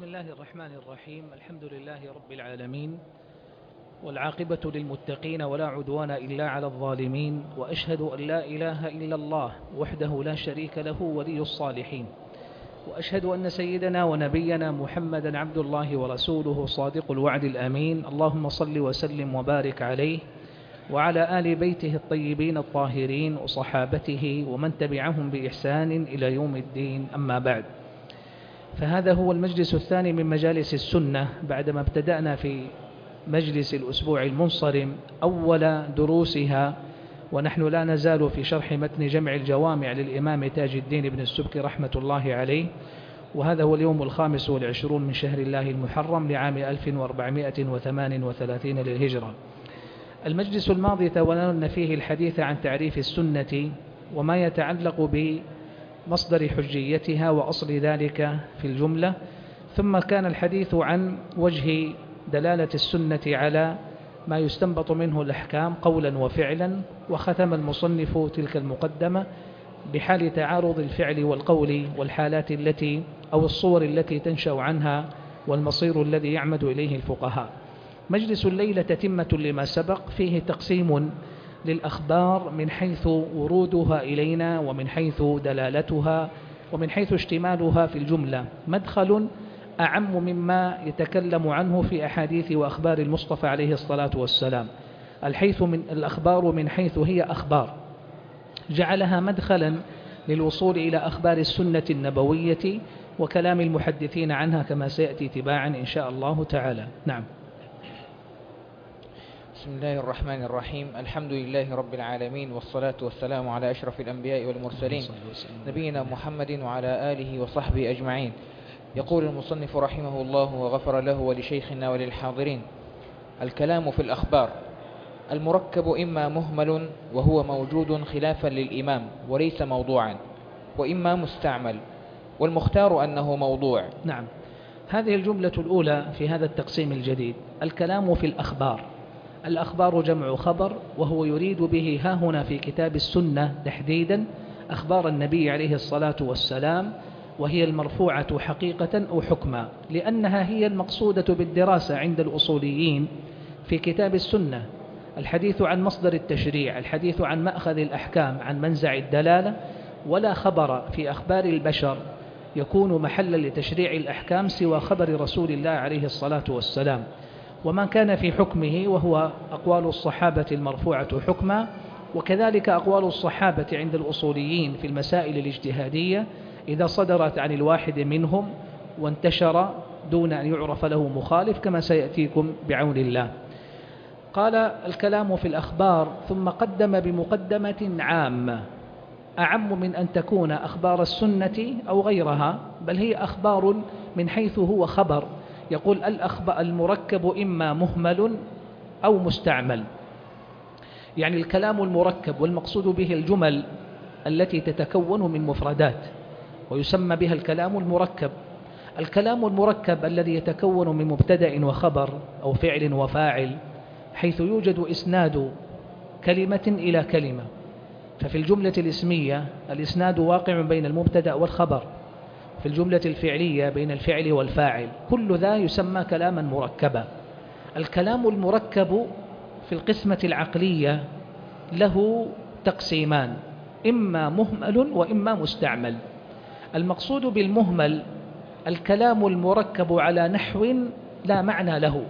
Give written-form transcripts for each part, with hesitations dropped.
بسم الله الرحمن الرحيم. الحمد لله رب العالمين، والعاقبة للمتقين ولا عدوان إلا على الظالمين، وأشهد أن لا إله إلا الله وحده لا شريك له ولي الصالحين، وأشهد أن سيدنا ونبينا محمدا عبد الله ورسوله صادق الوعد الأمين. اللهم صل وسلم وبارك عليه وعلى آل بيته الطيبين الطاهرين وصحابته ومن تبعهم بإحسان إلى يوم الدين. أما بعد، فهذا هو المجلس الثاني من مجالس السنة بعدما ابتدأنا في مجلس الأسبوع المنصرم أول دروسها، ونحن لا نزال في شرح متن جمع الجوامع للإمام تاج الدين بن السبكي رحمة الله عليه، وهذا هو اليوم 25 من شهر الله المحرم لعام 1438 للهجرة. المجلس الماضي تولنا فيه الحديث عن تعريف السنة وما يتعلق بمصدر حجيتها وأصل ذلك في الجملة، ثم كان الحديث عن وجه دلالة السنة على ما يستنبط منه الأحكام قولا وفعلا، وختم المصنف تلك المقدمة بحال تعارض الفعل والقول والحالات التي أو الصور التي تنشأ عنها والمصير الذي يعمد إليه الفقهاء. مجلس الليلة تتمة لما سبق، فيه تقسيم للأخبار من حيث ورودها إلينا ومن حيث دلالتها ومن حيث اشتمالها في الجملة، مدخل أعم مما يتكلم عنه في أحاديث وأخبار المصطفى عليه الصلاة والسلام. الأخبار من حيث هي أخبار جعلها مدخلا للوصول إلى أخبار السنة النبوية وكلام المحدثين عنها كما سيأتي تباعا إن شاء الله تعالى. نعم. بسم الله الرحمن الرحيم. الحمد لله رب العالمين، والصلاة والسلام على أشرف الأنبياء والمرسلين نبينا محمد وعلى آله وصحبه أجمعين. يقول المصنف رحمه الله وغفر له ولشيخنا وللحاضرين: الكلام في الأخبار. المركب إما مهمل وهو موجود خلافا للإمام وليس موضوعا، وإما مستعمل، والمختار أنه موضوع. نعم، هذه الجملة الأولى في هذا التقسيم الجديد، الكلام في الأخبار. الأخبار جمع خبر، وهو يريد به ها هنا في كتاب السنة تحديدا أخبار النبي عليه الصلاة والسلام، وهي المرفوعة حقيقة أو حكما، لأنها هي المقصودة بالدراسة عند الأصوليين في كتاب السنة. الحديث عن مصدر التشريع، الحديث عن مأخذ الأحكام، عن منزع الدلالة، ولا خبر في أخبار البشر يكون محلا لتشريع الأحكام سوى خبر رسول الله عليه الصلاة والسلام، وما كان في حكمه، وهو أقوال الصحابة المرفوعة حكما، وكذلك أقوال الصحابة عند الأصوليين في المسائل الاجتهادية إذا صدرت عن الواحد منهم وانتشر دون أن يعرف له مخالف كما سيأتيكم بعون الله. قال الكلام في الأخبار، ثم قدم بمقدمة عامة أعم من أن تكون أخبار السنة أو غيرها، بل هي أخبار من حيث هو خبر. يقول المركب إما مهمل أو مستعمل، يعني الكلام المركب والمقصود به الجمل التي تتكون من مفردات، ويسمى بها الكلام المركب. الكلام المركب الذي يتكون من مبتدأ وخبر أو فعل وفاعل، حيث يوجد إسناد كلمة إلى كلمة، ففي الجملة الاسمية الإسناد واقع بين المبتدأ والخبر، في الجملة الفعلية بين الفعل والفاعل، كل ذا يسمى كلاما مركبا. الكلام المركب في القسمة العقلية له تقسيمان، إما مهمل وإما مستعمل. المقصود بالمهمل الكلام المركب على نحو لا معنى له،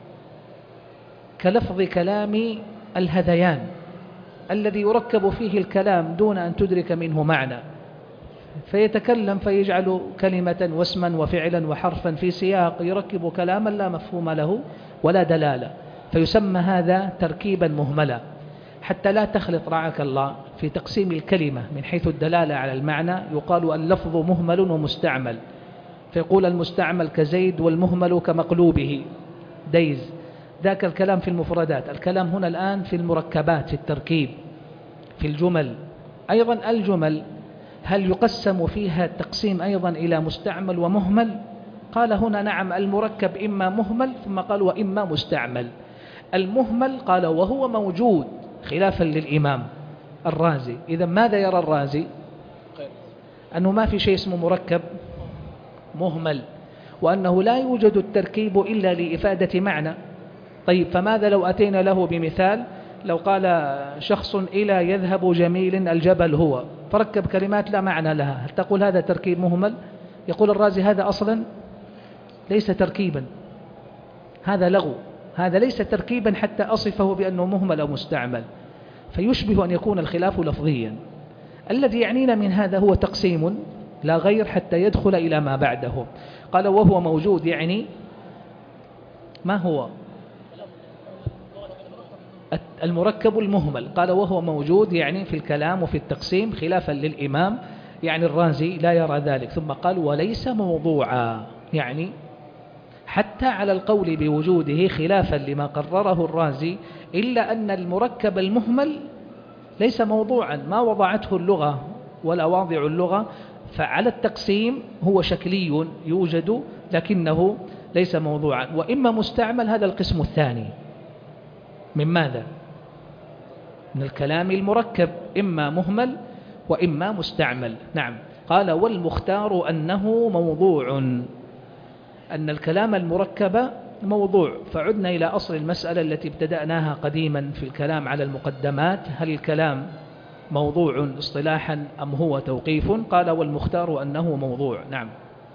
كلفظ كلام الهذيان الذي يركب فيه الكلام دون أن تدرك منه معنى، فيتكلم فيجعل كلمة واسما وفعلا وحرفا في سياق يركب كلاما لا مفهوم له ولا دلالة، فيسمى هذا تركيبا مهملا. حتى لا تخلط رعاك الله في تقسيم الكلمة من حيث الدلالة على المعنى، يقال اللفظ مهمل ومستعمل، فيقول المستعمل كزيد والمهمل كمقلوبه ديز. ذاك الكلام في المفردات، الكلام هنا الآن في المركبات، في التركيب، في الجمل. أيضا الجمل هل يقسم فيها التقسيم أيضا إلى مستعمل ومهمل؟ قال هنا نعم، المركب إما مهمل، ثم قال وإما مستعمل. المهمل قال وهو موجود خلافا للإمام الرازي. إذا ماذا يرى الرازي؟ أنه ما في شيء اسمه مركب مهمل، وأنه لا يوجد التركيب إلا لإفادة معنى. طيب فماذا لو أتينا له بمثال؟ لو قال شخص إلى يذهب جميل الجبل هو، فركب كلمات لا معنى لها، هل تقول هذا تركيب مهمل؟ يقول الرازي هذا أصلا ليس تركيبا، هذا لغو، هذا ليس تركيبا حتى أصفه بأنه مهمل أو مستعمل، فيشبه أن يكون الخلاف لفظيا. الذي يعنينا من هذا هو تقسيم لا غير حتى يدخل إلى ما بعده. قال وهو موجود، يعني ما هو المركب المهمل. قال وهو موجود يعني في الكلام وفي التقسيم، خلافا للإمام يعني الرازي لا يرى ذلك. ثم قال وليس موضوعا، يعني حتى على القول بوجوده خلافا لما قرره الرازي، إلا أن المركب المهمل ليس موضوعا، ما وضعته اللغة ولا واضع اللغة، فعلى التقسيم هو شكلي يوجد لكنه ليس موضوعا. وإما مستعمل، هذا القسم الثاني من ماذا؟ من الكلام المركب، إما مهمل وإما مستعمل. نعم. قال والمختار أنه موضوع، أن الكلام المركب موضوع. فعدنا إلى أصل المسألة التي ابتدأناها قديما في الكلام على المقدمات، هل الكلام موضوع اصطلاحا أم هو توقيف؟ قال والمختار أنه موضوع. نعم.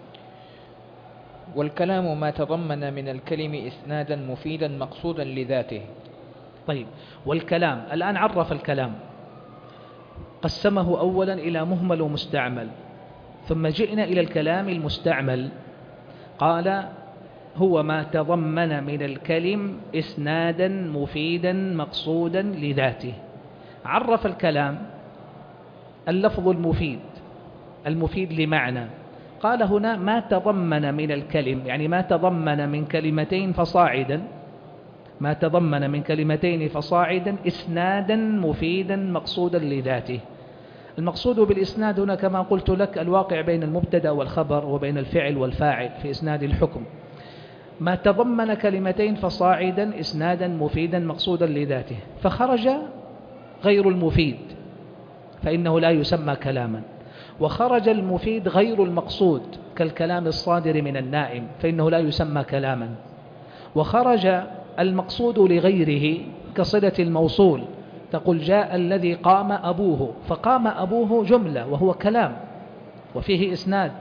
والكلام ما تضمن من الكلم إسنادا مفيدا مقصودا لذاته. طيب، والكلام الآن عرف الكلام، قسمه أولا إلى مهمل ومستعمل، ثم جئنا إلى الكلام المستعمل. قال هو ما تضمن من الكلم إسنادا مفيدا مقصودا لذاته. عرف الكلام اللفظ المفيد، المفيد لمعنى. قال هنا ما تضمن من الكلم، يعني ما تضمن من كلمتين فصاعدا، ما تضمن من كلمتين فصاعدا إسنادا مفيدا مقصودا لذاته. المقصود بالإسناد هنا كما قلت لك الواقع بين المبتدأ والخبر وبين الفعل والفاعل في إسناد الحكم. ما تضمن كلمتين فصاعدا إسنادا مفيدا مقصودا لذاته، فخرج غير المفيد فإنه لا يسمى كلاما، وخرج المفيد غير المقصود كالكلام الصادر من النائم فإنه لا يسمى كلاما، وخرج المقصود لغيره كصلة الموصول، تقول جاء الذي قام أبوه، فقام أبوه جملة وهو كلام وفيه إسناد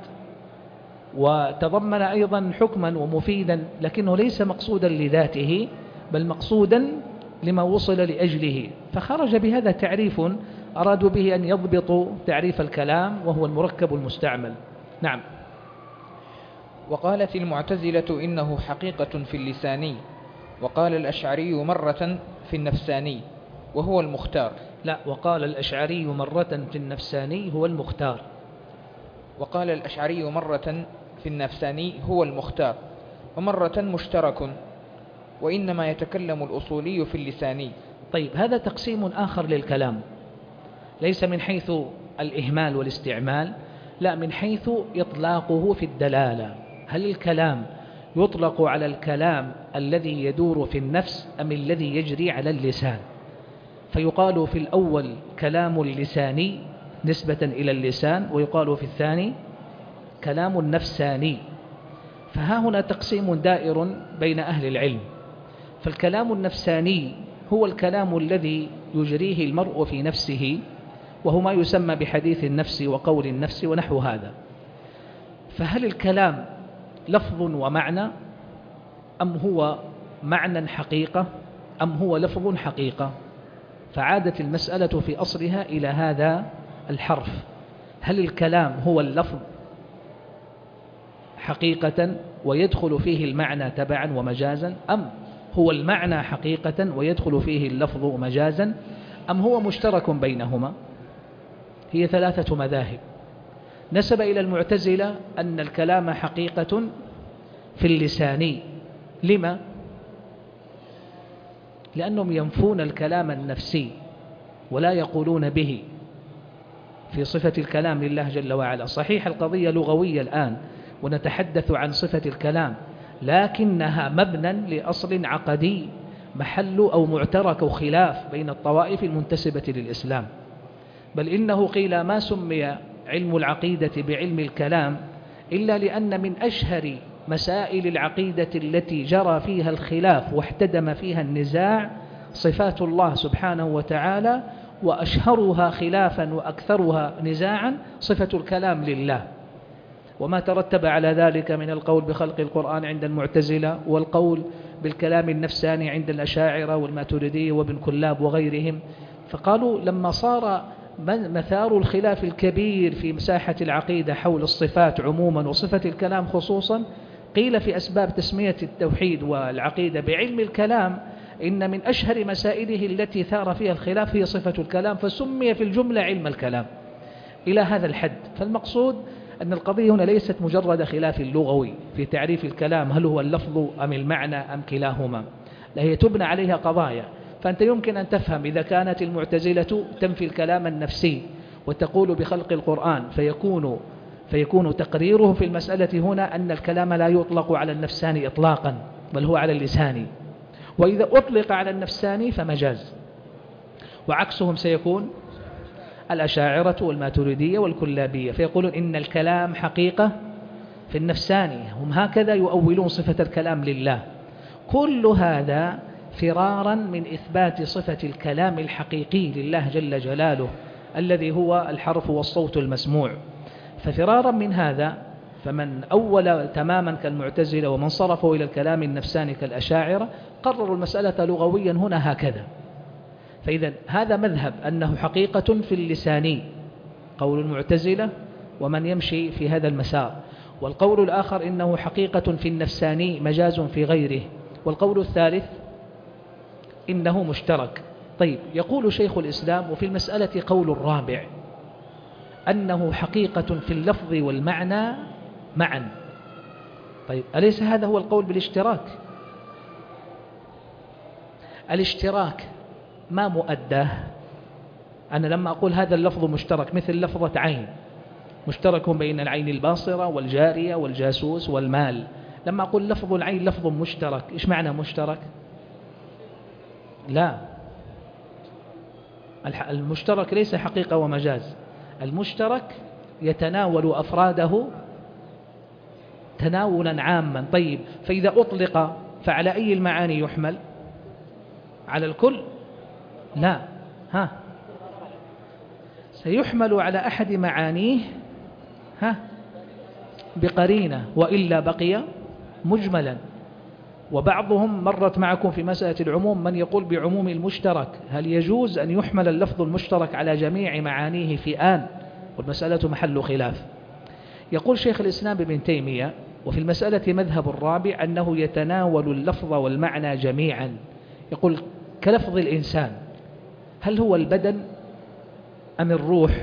وتضمن أيضا حكما ومفيدا، لكنه ليس مقصودا لذاته بل مقصودا لما وصل لأجله. فخرج بهذا تعريف أرادوا به أن يضبطوا تعريف الكلام وهو المركب المستعمل. نعم. وقالت المعتزلة إنه حقيقة في اللساني، وقال الأشعري مرة في النفساني وهو المختار. لا، وقال الأشعري مرة في النفساني هو المختار. وقال الأشعري مرة في النفساني هو المختار، ومرة مشترك، وإنما يتكلم الأصولي في اللساني. طيب، هذا تقسيم آخر للكلام، ليس من حيث الإهمال والاستعمال، لا، من حيث إطلاقه في الدلالة. هل الكلام يطلق على الكلام الذي يدور في النفس أم الذي يجري على اللسان؟ فيقال في الأول كلام اللساني نسبة إلى اللسان، ويقال في الثاني كلام النفساني. فها هنا تقسيم دائر بين أهل العلم. فالكلام النفساني هو الكلام الذي يجريه المرء في نفسه، وهو ما يسمى بحديث النفس وقول النفس ونحو هذا. فهل الكلام لفظ ومعنى، أم هو معنى حقيقة، أم هو لفظ حقيقة؟ فعادت المسألة في أصلها إلى هذا الحرف. هل الكلام هو اللفظ حقيقة ويدخل فيه المعنى تبعا ومجازا، أم هو المعنى حقيقة ويدخل فيه اللفظ مجازا، أم هو مشترك بينهما؟ هي ثلاثة مذاهب. نسب إلى المعتزلة أن الكلام حقيقة في اللسان. لما؟ لأنهم ينفون الكلام النفسي ولا يقولون به في صفة الكلام لله جل وعلا. صحيح القضية لغوية الآن ونتحدث عن صفة الكلام، لكنها مبنى لأصل عقدي محل أو معترك خلاف بين الطوائف المنتسبة للإسلام. بل إنه قيل ما سمي علم العقيدة بعلم الكلام إلا لأن من أشهر مسائل العقيدة التي جرى فيها الخلاف واحتدم فيها النزاع صفات الله سبحانه وتعالى، وأشهرها خلافا وأكثرها نزاعا صفة الكلام لله، وما ترتب على ذلك من القول بخلق القرآن عند المعتزلة، والقول بالكلام النفساني عند الأشاعرة والماتريدية وابن كلاب وغيرهم. فقالوا لما صار مثار الخلاف الكبير في مساحة العقيدة حول الصفات عموما وصفة الكلام خصوصا، قيل في أسباب تسمية التوحيد والعقيدة بعلم الكلام إن من أشهر مسائله التي ثار فيها الخلاف هي صفة الكلام، فسمي في الجملة علم الكلام إلى هذا الحد. فالمقصود أن القضية هنا ليست مجرد خلاف لغوي في تعريف الكلام، هل هو اللفظ أم المعنى أم كلاهما، لا، هي تبنى عليها قضايا. فأنت يمكن أن تفهم إذا كانت المعتزلة تنفي الكلام النفسي وتقول بخلق القرآن، فيكون تقريره في المسألة هنا أن الكلام لا يطلق على النفساني إطلاقا، بل هو على اللساني، وإذا أطلق على النفساني فمجاز. وعكسهم سيكون الأشاعرة والماتريدية والكلابية، فيقولون إن الكلام حقيقة في النفساني، هم هكذا يؤولون صفة الكلام لله. كل هذا فرارا من إثبات صفة الكلام الحقيقي لله جل جلاله الذي هو الحرف والصوت المسموع. ففرارا من هذا، فمن أول تماما كالمعتزلة ومن صرفوا إلى الكلام النفساني كالأشاعرة قرروا المسألة لغويا هنا هكذا. فإذا هذا مذهب أنه حقيقة في اللساني، قول المعتزلة ومن يمشي في هذا المسار. والقول الآخر إنه حقيقة في النفساني مجاز في غيره. والقول الثالث إنه مشترك. طيب، يقول شيخ الإسلام وفي المسألة قول الرابع أنه حقيقة في اللفظ والمعنى معا. طيب، أليس هذا هو القول بالاشتراك؟ الاشتراك ما مؤداه؟ أنا لما أقول هذا اللفظ مشترك مثل لفظة عين، مشترك بين العين الباصرة والجارية والجاسوس والمال، لما أقول لفظ العين لفظ مشترك، إيش معنى مشترك؟ لا، المشترك ليس حقيقة ومجاز، المشترك يتناول أفراده تناولا عاما. طيب، فإذا أطلق فعلى أي المعاني يحمل؟ على الكل؟ لا، سيحمل على أحد معانيه بقرينة، وإلا بقي مجملا. وبعضهم مرت معكم في مسألة العموم من يقول بعموم المشترك، هل يجوز أن يحمل اللفظ المشترك على جميع معانيه في آن؟ والمسألة محل خلاف. يقول شيخ الإسلام ابن تيمية وفي المسألة مذهب الرابع أنه يتناول اللفظ والمعنى جميعا. يقول كلفظ الإنسان، هل هو البدن أم الروح؟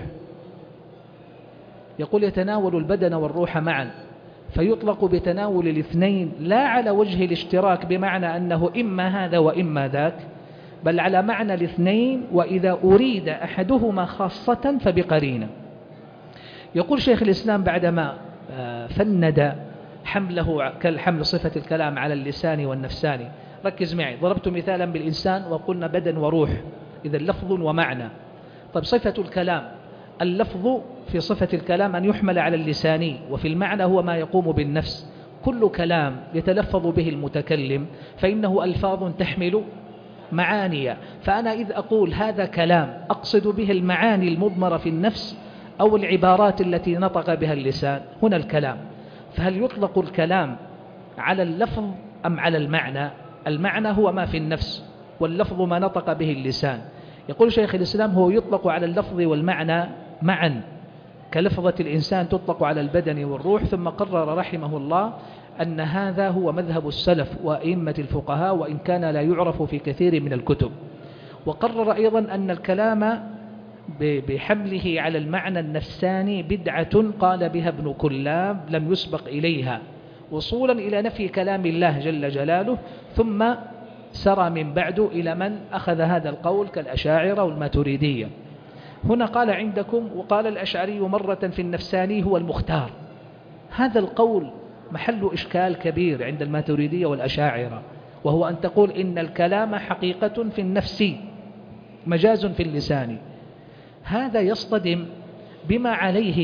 يقول يتناول البدن والروح معا، فيطلق بتناول الاثنين لا على وجه الاشتراك بمعنى أنه إما هذا وإما ذاك، بل على معنى الاثنين، وإذا أريد أحدهما خاصة فبقرينة. يقول شيخ الإسلام بعدما فند حمله كالحمل صفة الكلام على اللسان والنفساني، ركز معي، ضربت مثالا بالإنسان وقلنا بدن وروح، إذا لفظ ومعنى. طيب، صفة الكلام، اللفظ في صفة الكلام أن يحمل على اللساني، وفي المعنى هو ما يقوم بالنفس. كل كلام يتلفظ به المتكلم فإنه ألفاظ تحمل معاني، فأنا إذ أقول هذا كلام أقصد به المعاني المضمرة في النفس أو العبارات التي نطق بها اللسان، هنا الكلام. فهل يطلق الكلام على اللفظ أم على المعنى؟ المعنى هو ما في النفس، واللفظ ما نطق به اللسان. يقول شيخ الإسلام هو يطلق على اللفظ والمعنى معا، كلفظة الإنسان تطلق على البدن والروح. ثم قرر رحمه الله أن هذا هو مذهب السلف وأئمة الفقهاء، وإن كان لا يعرف في كثير من الكتب. وقرر أيضا أن الكلام بحمله على المعنى النفساني بدعة قال بها ابن كلاب لم يسبق إليها، وصولا إلى نفي كلام الله جل جلاله، ثم سرى من بعد إلى من أخذ هذا القول كالأشاعرة والماتريدية. هنا قال عندكم وقال الأشعري مرة في النفساني هو المختار. هذا القول محل إشكال كبير عند الماتريدية والأشاعرة، وهو أن تقول إن الكلام حقيقة في النفس مجاز في اللسان. هذا يصطدم بما عليه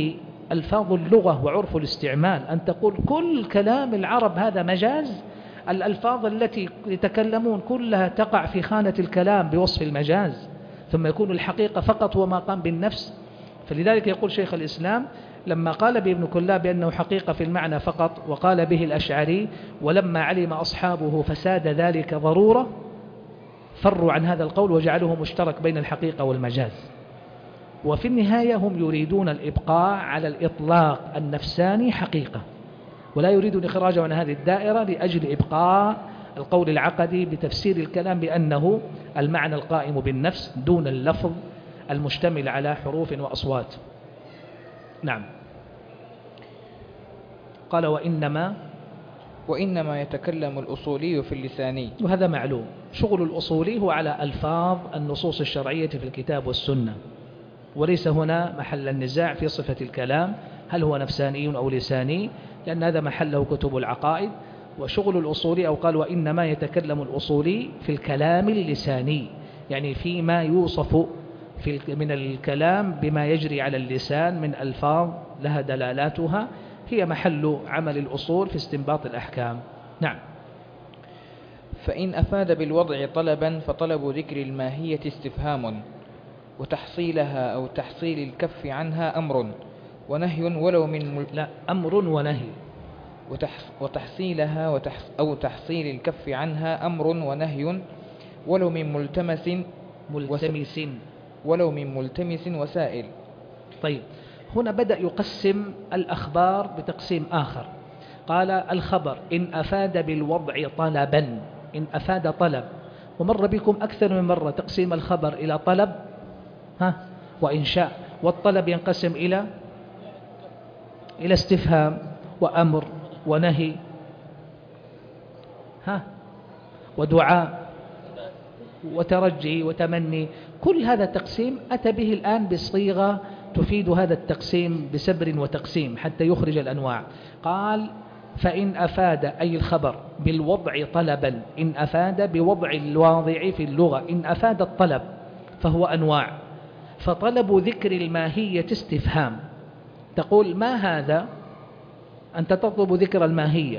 ألفاظ اللغة وعرف الاستعمال، أن تقول كل كلام العرب هذا مجاز. الألفاظ التي يتكلمون كلها تقع في خانة الكلام بوصف المجاز، ثم يكون الحقيقة فقط هو ما قام بالنفس. فلذلك يقول شيخ الإسلام لما قال بابن كلاب بأنه حقيقة في المعنى فقط، وقال به الأشعري ولما علم أصحابه فساد ذلك ضرورة، فروا عن هذا القول وجعلوه مشترك بين الحقيقة والمجاز. وفي النهاية هم يريدون الإبقاء على الإطلاق النفساني حقيقة، ولا يريدون إخراجه عن هذه الدائرة لأجل إبقاء القول العقدي بتفسير الكلام بأنه المعنى القائم بالنفس دون اللفظ المشتمل على حروف وأصوات. نعم. قال وإنما يتكلم الأصولي في اللساني. وهذا معلوم، شغل الأصولي هو على ألفاظ النصوص الشرعية في الكتاب والسنة، وليس هنا محل النزاع في صفة الكلام هل هو نفساني أو لساني، لأن هذا محله كتب العقائد. وشغل الأصولي أو قال وإنما يتكلم الأصولي في الكلام اللساني، يعني فيما يوصف من الكلام بما يجري على اللسان من ألفاظ لها دلالاتها، هي محل عمل الأصول في استنباط الأحكام. نعم. فإن أفاد بالوضع طلبا فطلب ذكر الماهية استفهام، وتحصيلها أو تحصيل الكف عنها أمر ونهي ولو من لا، أمر ونهي. وتحصيلها أو تحصيل الكف عنها أمر ونهي ولو من ملتمس وسائل. طيب، هنا بدأ يقسم الأخبار بتقسيم آخر. قال الخبر إن أفاد بالوضع طلبا، إن أفاد طلب، ومر بكم أكثر من مرة تقسيم الخبر إلى طلب وإنشاء، والطلب ينقسم إلى استفهام وأمر ونهي ودعاء وترجي وتمني. كل هذا التقسيم أتى به الآن بصيغة تفيد هذا التقسيم بسبر وتقسيم حتى يخرج الأنواع. قال فإن أفاد أي الخبر بالوضع طلبا، إن أفاد بوضع الواضع في اللغة، إن أفاد الطلب فهو أنواع. فطلب ذكر الماهية استفهام، تقول ما هذا، أنت تطلب ذكر الماهية،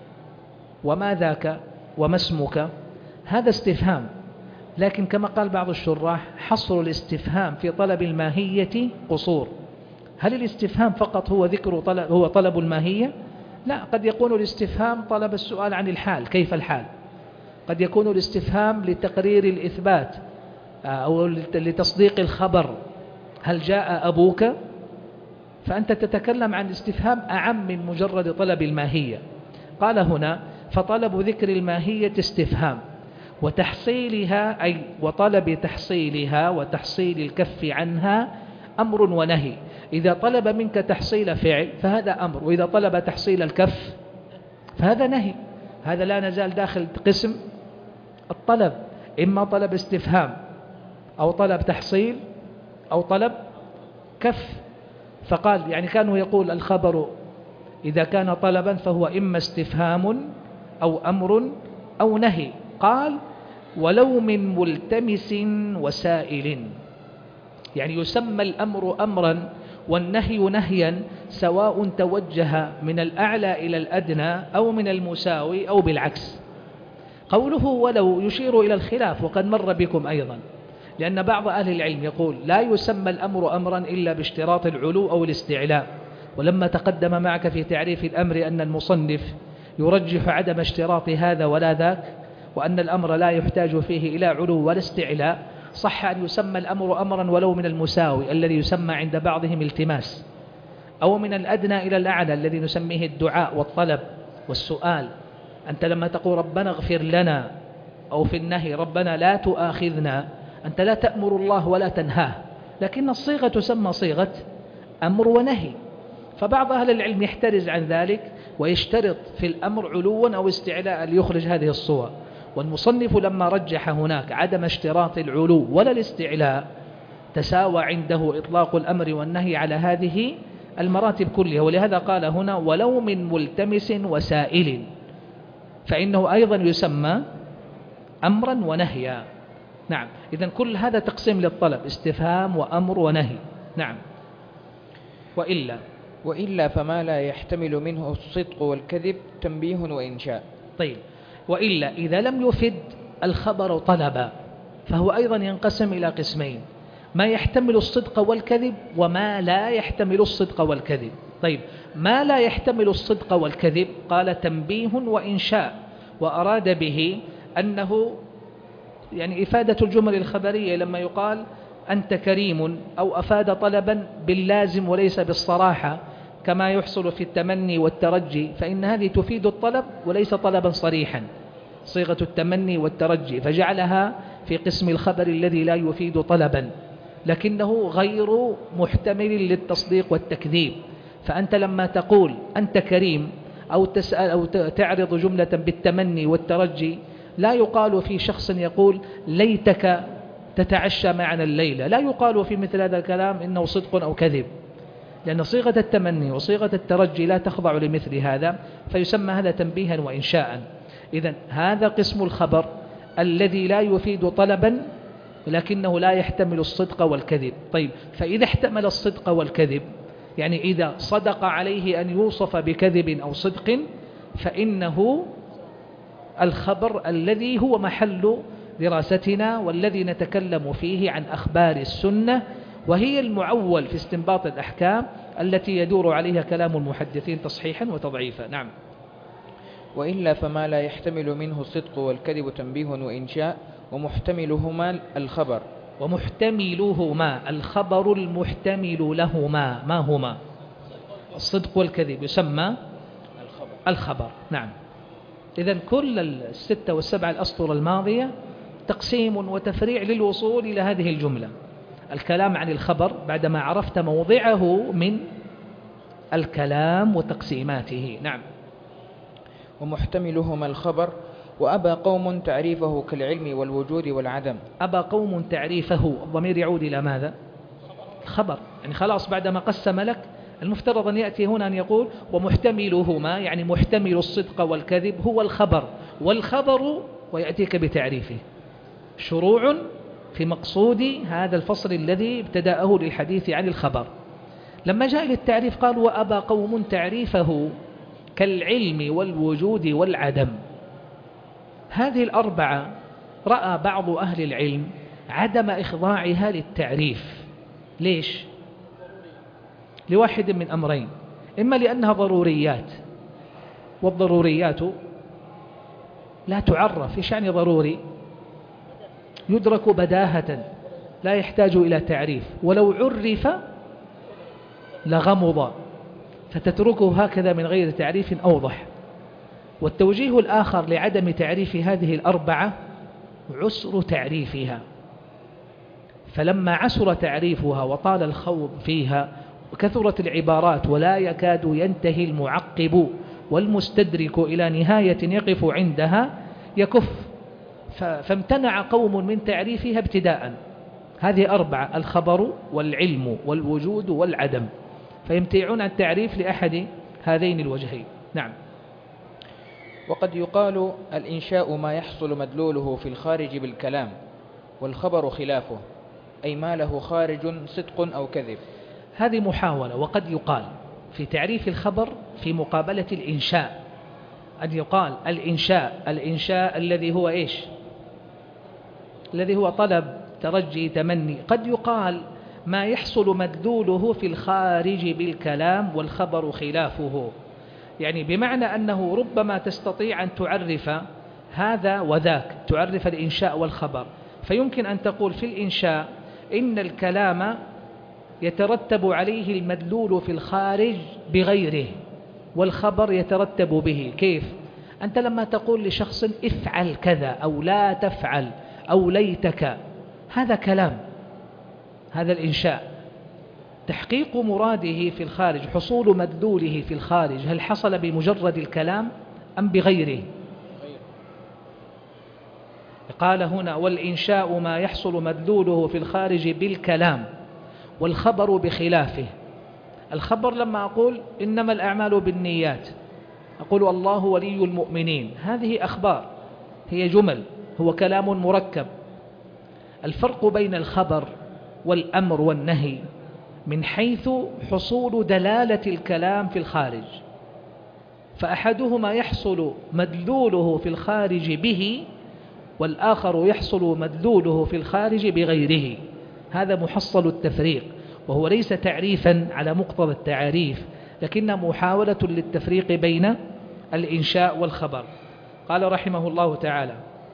وما ذاك وما اسمك، هذا استفهام. لكن كما قال بعض الشراح حصر الاستفهام في طلب الماهية قصور. هل الاستفهام فقط هو هو طلب الماهية؟ لا، قد يكون الاستفهام طلب السؤال عن الحال، كيف الحال. قد يكون الاستفهام لتقرير الإثبات أو لتصديق الخبر، هل جاء أبوك؟ فأنت تتكلم عن الاستفهام أعم من مجرد طلب الماهية. قال هنا فطلب ذكر الماهية استفهام، وتحصيلها أي وطلب تحصيلها وتحصيل الكف عنها أمر ونهي. إذا طلب منك تحصيل فعل فهذا أمر، وإذا طلب تحصيل الكف فهذا نهي. هذا لا نزال داخل قسم الطلب، إما طلب استفهام أو طلب تحصيل أو طلب كف. فقال يعني كانوا يقول الخبر إذا كان طلبا فهو إما استفهام أو أمر أو نهي. قال ولو من ملتمس وسائل، يعني يسمى الأمر أمرا والنهي نهيا سواء توجه من الأعلى إلى الأدنى أو من المساوي أو بالعكس. قوله ولو يشير إلى الخلاف، وقد مر بكم أيضا، لأن بعض أهل العلم يقول لا يسمى الأمر أمرا إلا باشتراط العلو أو الاستعلاء. ولما تقدم معك في تعريف الأمر أن المصنف يرجح عدم اشتراط هذا ولا ذاك، وأن الأمر لا يحتاج فيه إلى علو ولا استعلاء، صح أن يسمى الأمر أمرا ولو من المساوي الذي يسمى عند بعضهم التماس، أو من الأدنى إلى الأعلى الذي نسميه الدعاء والطلب والسؤال. أنت لما تقول ربنا اغفر لنا، أو في النهي ربنا لا تؤاخذنا، أنت لا تأمر الله ولا تنهاه، لكن الصيغة تسمى صيغة أمر ونهي. فبعض أهل العلم يحترز عن ذلك ويشترط في الأمر علوا أو استعلاء ليخرج هذه الصور. والمصنف لما رجح هناك عدم اشتراط العلو ولا الاستعلاء تساوى عنده إطلاق الأمر والنهي على هذه المراتب كلها. ولهذا قال هنا ولو من ملتمس وسائل، فإنه أيضا يسمى أمرا ونهيا. نعم، إذن كل هذا تقسيم للطلب، استفهام وأمر ونهي. نعم. وإلا فما لا يحتمل منه الصدق والكذب تنبيه وإنشاء. طيب، وإلا إذا لم يفد الخبر طلبا فهو أيضا ينقسم إلى قسمين: ما يحتمل الصدق والكذب وما لا يحتمل الصدق والكذب. طيب، ما لا يحتمل الصدق والكذب قال تنبيه وإنشاء، وأراد به أنه يعني إفادة الجمل الخبرية لما يقال أنت كريم، أو أفاد طلبا باللازم وليس بالصراحة كما يحصل في التمني والترجي، فإن هذه تفيد الطلب وليس طلبا صريحا، صيغة التمني والترجي، فجعلها في قسم الخبر الذي لا يفيد طلبا لكنه غير محتمل للتصديق والتكذيب. فأنت لما تقول أنت كريم أو تسأل أو تعرض جملة بالتمني والترجي، لا يقال في شخص يقول ليتك تتعشى معنا الليلة، لا يقال في مثل هذا الكلام إنه صدق أو كذب، لأن صيغة التمني وصيغة الترجي لا تخضع لمثل هذا، فيسمى هذا تنبيها وإنشاء. إذن هذا قسم الخبر الذي لا يفيد طلبا لكنه لا يحتمل الصدق والكذب. طيب، فإذا احتمل الصدق والكذب، يعني إذا صدق عليه أن يوصف بكذب أو صدق، فإنه الخبر الذي هو محل دراستنا والذي نتكلم فيه عن أخبار السنة، وهي المعول في استنباط الأحكام التي يدور عليها كلام المحدثين تصحيحا وتضعيفا. نعم. وإلا فما لا يحتمل منه الصدق والكذب تنبيه وإنشاء، ومحتملهما الخبر. ومحتملهما الخبر المحتمل لهما ما هما؟ الصدق والكذب يسمى الخبر. نعم. إذن كل الستة والسبع الأسطر الماضية تقسيم وتفريع للوصول إلى هذه الجملة: الكلام عن الخبر بعدما عرفت موضعه من الكلام وتقسيماته. نعم. ومحتملهما الخبر. وأبى قوم تعريفه كالعلم والوجود والعدم. أبى قوم تعريفه، الضمير يعود إلى ماذا؟ الخبر. يعني خلاص بعدما قسم لك المفترض أن يأتي هنا أن يقول ومحتملهما، يعني محتمل الصدق والكذب هو الخبر، والخبر ويأتيك بتعريفه. شروع في مقصود هذا الفصل الذي ابتدأه للحديث عن الخبر. لما جاء للتعريف قال وأبى قوم تعريفه كالعلم والوجود والعدم. هذه الأربعة رأى بعض أهل العلم عدم إخضاعها للتعريف. ليش؟ لواحد من أمرين: إما لأنها ضروريات، والضروريات لا تعرف. إيش يعني ضروري؟ يدرك بداهة لا يحتاج إلى تعريف، ولو عرف لغمض، فتتركه هكذا من غير تعريف أوضح. والتوجيه الآخر لعدم تعريف هذه الأربعة عسر تعريفها، فلما عسر تعريفها وطال الخوض فيها وكثرت العبارات ولا يكاد ينتهي المعقب والمستدرك إلى نهاية يقف عندها يكف، فامتنع قوم من تعريفها ابتداء. هذه أربعة: الخبر والعلم والوجود والعدم، فيمتنعون عن التعريف لأحد هذين الوجهين. نعم. وقد يقال الإنشاء ما يحصل مدلوله في الخارج بالكلام، والخبر خلافه، أي ما له خارج صدق أو كذب. هذه محاولة. وقد يقال في تعريف الخبر في مقابلة الإنشاء، أن يقال الإنشاء الذي هو إيش؟ الذي هو طلب، ترجي، تمني. قد يقال ما يحصل مدلوله في الخارج بالكلام والخبر خلافه، يعني بمعنى أنه ربما تستطيع أن تعرف هذا وذاك، تعرف الإنشاء والخبر، فيمكن أن تقول في الإنشاء إن الكلام يترتب عليه المدلول في الخارج بغيره، والخبر يترتب به. كيف؟ أنت لما تقول لشخص افعل كذا أو لا تفعل أو ليتك، هذا كلام، هذا الإنشاء. تحقيق مراده في الخارج، حصول مدلوله في الخارج، هل حصل بمجرد الكلام أم بغيره؟ قال هنا والإنشاء ما يحصل مدلوله في الخارج بالكلام، والخبر بخلافه. الخبر لما أقول إنما الأعمال بالنيات، أقول الله ولي المؤمنين، هذه أخبار، هي جمل، هو كلام مركب. الفرق بين الخبر والأمر والنهي من حيث حصول دلالة الكلام في الخارج، فأحدهما يحصل مدلوله في الخارج به، والآخر يحصل مدلوله في الخارج بغيره. هذا محصل التفريق، وهو ليس تعريفا على مقتضى التعاريف، لكن محاولة للتفريق بين الإنشاء والخبر. قال رحمه الله تعالى: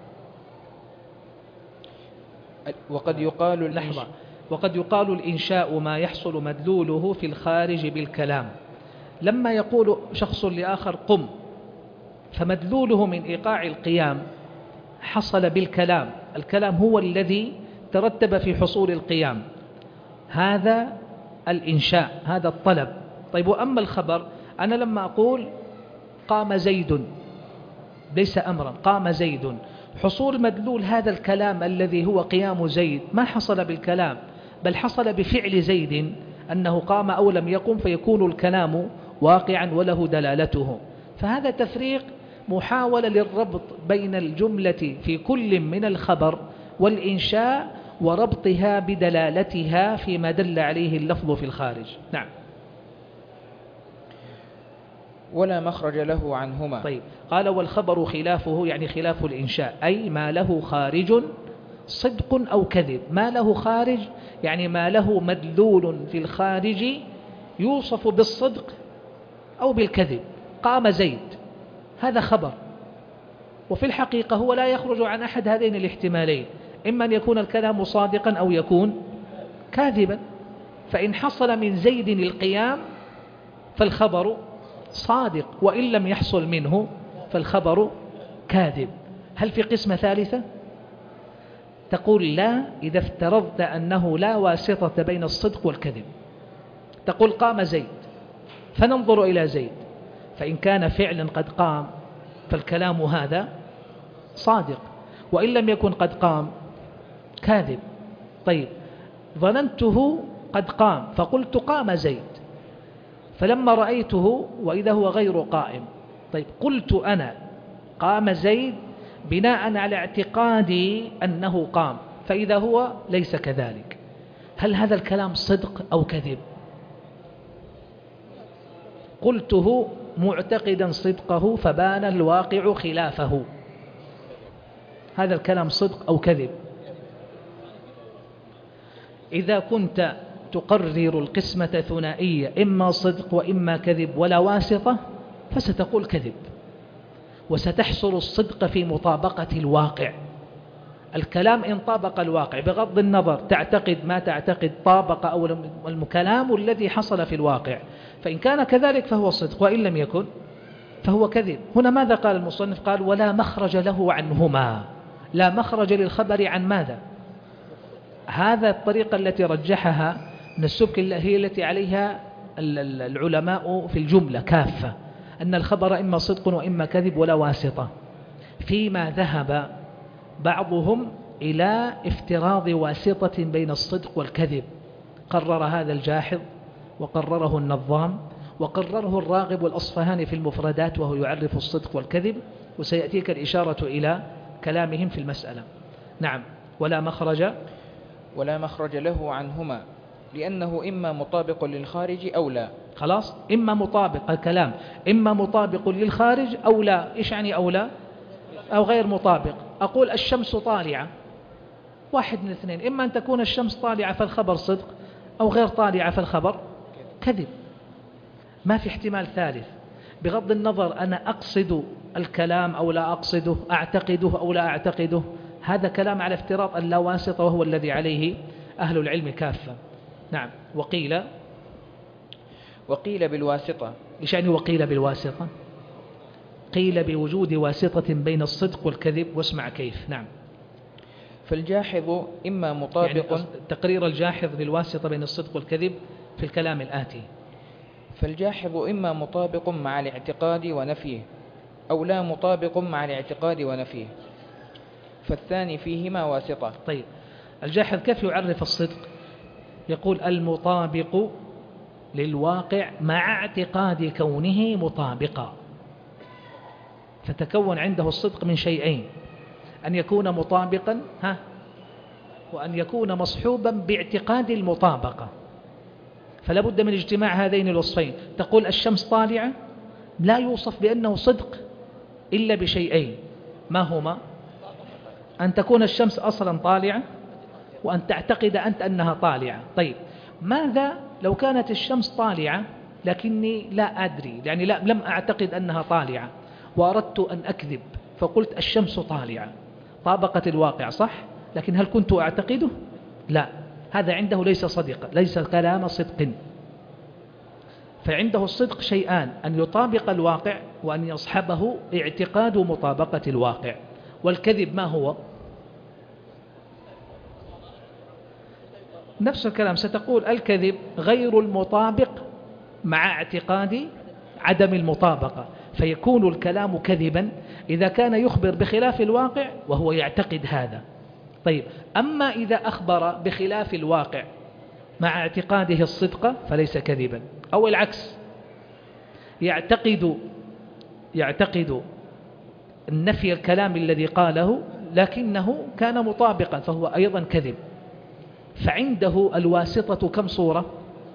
وقد يقال الإنشاء ما يحصل مدلوله في الخارج بالكلام. لما يقول شخص لآخر قم، فمدلوله من إيقاع القيام حصل بالكلام، الكلام هو الذي ترتب في حصول القيام، هذا الإنشاء، هذا الطلب. طيب، وأما الخبر، أنا لما أقول قام زيد ليس أمرا، قام زيد، حصول مدلول هذا الكلام الذي هو قيام زيد ما حصل بالكلام، بل حصل بفعل زيد أنه قام أو لم يقم، فيكون الكلام واقعا وله دلالته. فهذا تفريق محاولة للربط بين الجملة في كل من الخبر والإنشاء وربطها بدلالتها فيما دل عليه اللفظ في الخارج. نعم. ولا مخرج له عنهما. طيب، قال والخبر خلافه، يعني خلاف الإنشاء، أي ما له خارج صدق أو كذب. ما له خارج يعني ما له مدلول في الخارج يوصف بالصدق أو بالكذب. قام زيد، هذا خبر، وفي الحقيقة هو لا يخرج عن أحد هذين الاحتمالين، إما أن يكون الكلام صادقا أو يكون كاذبا. فإن حصل من زيد القيام فالخبر صادق، وإن لم يحصل منه فالخبر كاذب. هل في قسمة ثالثة؟ تقول لا، إذا افترضت أنه لا واسطة بين الصدق والكذب. تقول قام زيد، فننظر إلى زيد، فإن كان فعلا قد قام فالكلام هذا صادق، وإن لم يكن قد قام كاذب. طيب، ظننته قد قام فقلت قام زيد، فلما رأيته وإذا هو غير قائم، طيب قلت أنا قام زيد بناء على اعتقادي أنه قام، فإذا هو ليس كذلك، هل هذا الكلام صدق أو كذب؟ قلته معتقدا صدقه فبان الواقع خلافه، هذا الكلام صدق أو كذب؟ إذا كنت تقرر القسمة ثنائية إما صدق وإما كذب ولا واسطة، فستقول كذب، وستحصر الصدق في مطابقة الواقع. الكلام إن طابق الواقع بغض النظر تعتقد ما تعتقد، طابق أو الكلام الذي حصل في الواقع، فإن كان كذلك فهو صدق، وإن لم يكن فهو كذب. هنا ماذا قال المصنف؟ قال ولا مخرج له عنهما. لا مخرج للخبر عن ماذا؟ هذا الطريقة التي رجحها من السبك هي التي عليها العلماء في الجملة كافة، أن الخبر إما صدق وإما كذب ولا واسطة. فيما ذهب بعضهم إلى افتراض واسطة بين الصدق والكذب، قرر هذا الجاحظ وقرره النظام وقرره الراغب والأصفهاني في المفردات وهو يعرف الصدق والكذب، وسيأتيك الإشارة إلى كلامهم في المسألة. نعم. ولا مخرج له عنهما، لأنه إما مطابق للخارج أو لا. خلاص، إما مطابق، الكلام إما مطابق للخارج أو لا. إيش يعني أو لا؟ أو غير مطابق. أقول الشمس طالعة، واحد من اثنين، إما أن تكون الشمس طالعة فالخبر صدق، أو غير طالعة فالخبر كذب، ما في احتمال ثالث. بغض النظر أنا أقصد الكلام أو لا أقصده، أعتقده أو لا أعتقده، هذا كلام على افتراض اللا واسطة، وهو الذي عليه أهل العلم كافة. نعم. وقيل بالواسطة. إيش يعني وقيل بالواسطة؟ قيل بوجود واسطة بين الصدق والكذب، واسمع كيف. نعم. فالجاحظ إما مطابق، يعني تقرير الجاحظ للواسطة بين الصدق والكذب في الكلام الآتي: فالجاحظ إما مطابق مع الاعتقاد ونفيه، أو لا مطابق مع الاعتقاد ونفيه، فالثاني فيهما واسطة. طيب، الجاحظ كيف يعرف الصدق؟ يقول المطابق للواقع مع اعتقاد كونه مطابقا. فتكون عنده الصدق من شيئين: أن يكون مطابقا وأن يكون مصحوبا باعتقاد المطابقة. فلا بد من اجتماع هذين الوصفين. تقول الشمس طالعة لا يوصف بأنه صدق إلا بشيئين، ما هما؟ أن تكون الشمس أصلا طالعة، وأن تعتقد أنت أنها طالعة. طيب ماذا لو كانت الشمس طالعة لكني لا أدري، يعني لم أعتقد أنها طالعة وأردت أن أكذب فقلت الشمس طالعة، طابقت الواقع صح، لكن هل كنت أعتقده؟ لا، هذا عنده ليس صدقا، ليس كلام صدق. فعنده الصدق شيئان: أن يطابق الواقع، وأن يصحبه اعتقاد مطابقة الواقع. والكذب ما هو؟ نفس الكلام، ستقول الكذب غير المطابق مع اعتقاد عدم المطابقة، فيكون الكلام كذبا إذا كان يخبر بخلاف الواقع وهو يعتقد هذا. طيب أما إذا أخبر بخلاف الواقع مع اعتقاده الصدق فليس كذبا. أو العكس، يعتقد النفي الكلام الذي قاله لكنه كان مطابقا فهو أيضا كذب. فعنده الواسطة كم صورة؟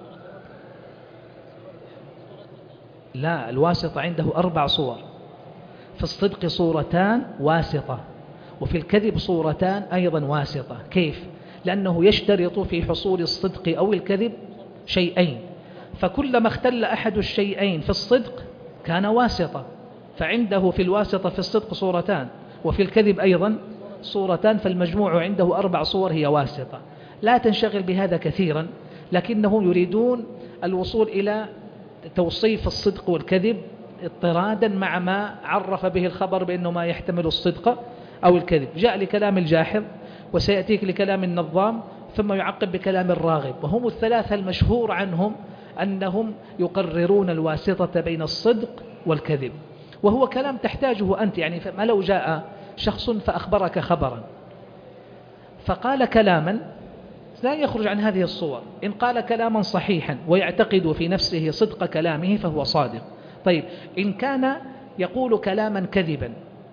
لا، الواسطة عنده 4 صور. في الصدق صورتان واسطة، وفي الكذب صورتان أيضا واسطة. كيف؟ لأنه يشترط في حصول الصدق أو الكذب شيئين، فكلما اختل أحد الشيئين في الصدق كان واسطة، فعنده في الواسطة في الصدق صورتان، وفي الكذب أيضا صورتان، فالمجموع عنده 4 صور هي واسطة. لا تنشغل بهذا كثيرا، لكنهم يريدون الوصول إلى توصيف الصدق والكذب اضطرادا مع ما عرف به الخبر بأنه ما يحتمل الصدق أو الكذب. جاء لكلام الجاحظ، وسيأتيك لكلام النظام، ثم يعقب بكلام الراغب. وهم الثلاثة المشهور عنهم أنهم يقررون الواسطة بين الصدق والكذب، وهو كلام تحتاجه أنت. يعني ما لو جاء شخص فأخبرك خبرا فقال كلاما لا يخرج عن هذه الصور، إن قال كلاما صحيحا ويعتقد في نفسه صدق كلامه فهو صادق. طيب إن كان يقول كلاما كذبا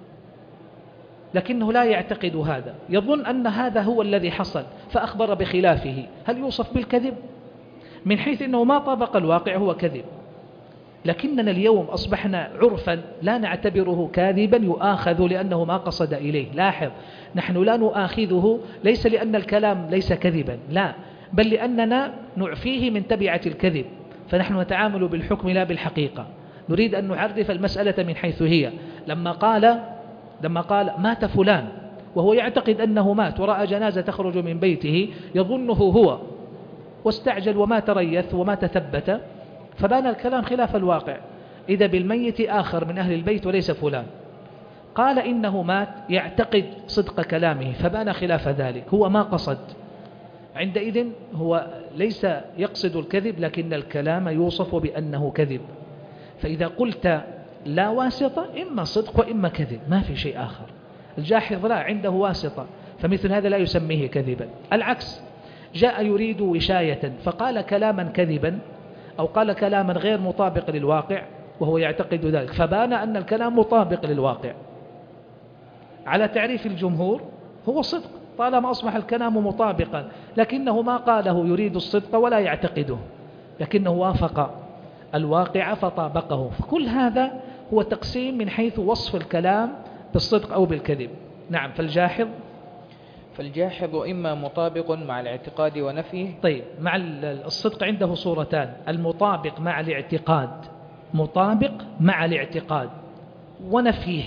لكنه لا يعتقد هذا، يظن أن هذا هو الذي حصل فأخبر بخلافه، هل يوصف بالكذب؟ من حيث أنه ما طابق الواقع هو كذب، لكننا اليوم أصبحنا عرفا لا نعتبره كاذبا يؤاخذ لأنه ما قصد إليه. لاحظ، نحن لا نؤاخذه ليس لأن الكلام ليس كذبا، لا، بل لأننا نعفيه من تبعة الكذب، فنحن نتعامل بالحكم لا بالحقيقة. نريد أن نعرف المسألة من حيث هي. لما قال مات فلان وهو يعتقد أنه مات، ورأى جنازة تخرج من بيته يظنه هو، واستعجل وما تريث وما تثبت، فبان الكلام خلاف الواقع، إذا بالميت آخر من أهل البيت وليس فلان. قال إنه مات يعتقد صدق كلامه، فبان خلاف ذلك، هو ما قصد. عندئذ هو ليس يقصد الكذب، لكن الكلام يوصف بأنه كذب. فإذا قلت لا واسطة، إما صدق وإما كذب، ما في شيء آخر. الجاحظ لا، عنده واسطة، فمثل هذا لا يسميه كذبا. العكس، جاء يريد وشاية فقال كلاما كذبا أو قال كلاما غير مطابق للواقع وهو يعتقد ذلك، فبان أن الكلام مطابق للواقع. على تعريف الجمهور هو صدق طالما أصبح الكلام مطابقا، لكنه ما قاله يريد الصدق ولا يعتقده، لكنه وافق الواقع فطابقه. فكل هذا هو تقسيم من حيث وصف الكلام بالصدق أو بالكذب. نعم. فالجاحظ إما مطابق مع الاعتقاد ونفيه. طيب، مع الصدق عنده صورتان: المطابق مع الاعتقاد، مطابق مع الاعتقاد ونفيه،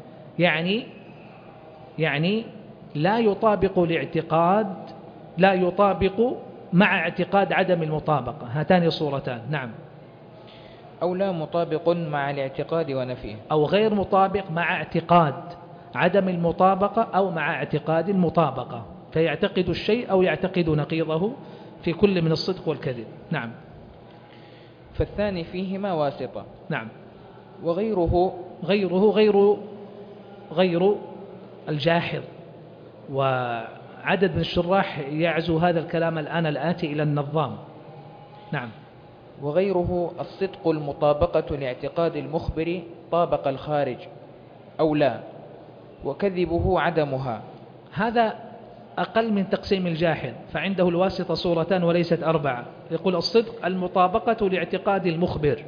يعني لا يطابق الاعتقاد، لا يطابق مع اعتقاد عدم المطابقة. هاتان صورتان. نعم. أو لا مطابق مع الاعتقاد ونفيه، أو غير مطابق مع اعتقاد عدم المطابقة أو مع اعتقاد المطابقة، فيعتقد الشيء أو يعتقد نقيضه في كل من الصدق والكذب. نعم. فالثاني فيهما واسطة. نعم. وغيره غير الجاحظ. وعدد من الشراح يعزو هذا الكلام الآن الآتي إلى النظام. نعم. وغيره الصدق المطابقة لاعتقاد المخبر طابق الخارج أو لا، وكذبه عدمها. هذا أقل من تقسيم الجاحظ، فعنده الواسطة صورتان وليست 4. يقول الصدق المطابقة لاعتقاد المخبر.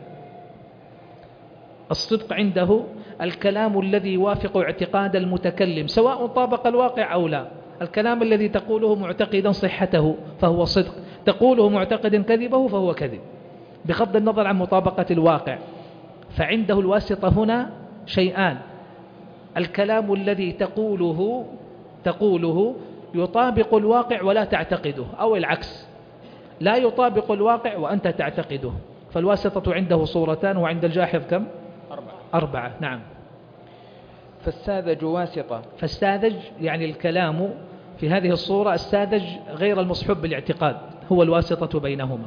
الصدق عنده الكلام الذي يوافق اعتقاد المتكلم سواء طابق الواقع أو لا. الكلام الذي تقوله معتقدا صحته فهو صدق، تقوله معتقدا كذبه فهو كذب، بغض النظر عن مطابقة الواقع. فعنده الواسطة هنا شيئان: الكلام الذي تقوله يطابق الواقع ولا تعتقده، أو العكس، لا يطابق الواقع وأنت تعتقده. فالواسطة عنده صورتان، وعند الجاحظ كم؟ 4. نعم. فالساذج واسطة. فالساذج يعني الكلام في هذه الصورة الساذج غير المصحوب بالاعتقاد، هو الواسطة بينهما.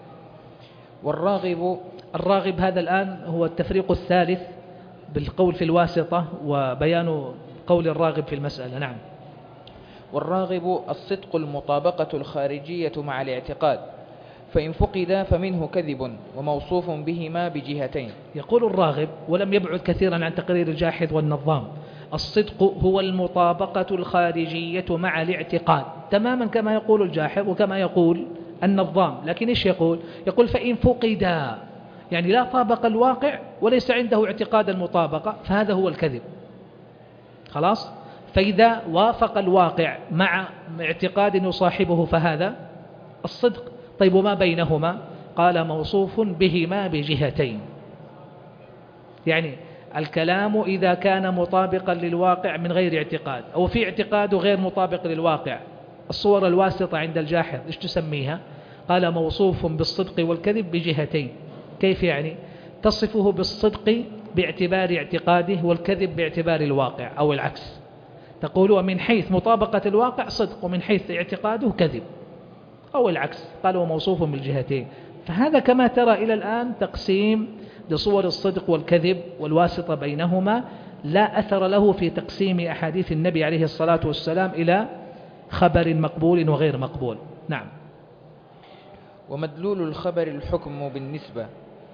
الراغب هذا الآن هو التفريق الثالث بالقول في الواسطة وبيان قول الراغب في المسألة. نعم. والراغب الصدق المطابقة الخارجية مع الاعتقاد، فإن فقد فمنه كذب وموصوف بهما بجهتين. يقول الراغب ولم يبعد كثيرا عن تقرير الجاحظ والنظام: الصدق هو المطابقة الخارجية مع الاعتقاد، تماما كما يقول الجاحظ وكما يقول النظام. لكن إيش يقول؟ يقول فإن فقد، يعني لا طابق الواقع وليس عنده اعتقاد المطابقة، فهذا هو الكذب. خلاص؟ فإذا وافق الواقع مع اعتقاد يصاحبه فهذا الصدق. طيب وما بينهما؟ قال موصوف بهما بجهتين، يعني الكلام إذا كان مطابقا للواقع من غير اعتقاد، أو في اعتقاد غير مطابق للواقع، الصور الواسطة عند الجاحظ إيش تسميها؟ قال موصوف بالصدق والكذب بجهتين. كيف يعني؟ تصفه بالصدق باعتبار اعتقاده والكذب باعتبار الواقع، أو العكس، تقول ومن حيث مطابقة الواقع صدق ومن حيث اعتقاده كذب، أو العكس، قالوا موصوف بالجهتين. فهذا كما ترى إلى الآن تقسيم لصور الصدق والكذب والواسطة بينهما، لا أثر له في تقسيم أحاديث النبي عليه الصلاة والسلام إلى خبر مقبول وغير مقبول. نعم. ومدلول الخبر الحكم بالنسبة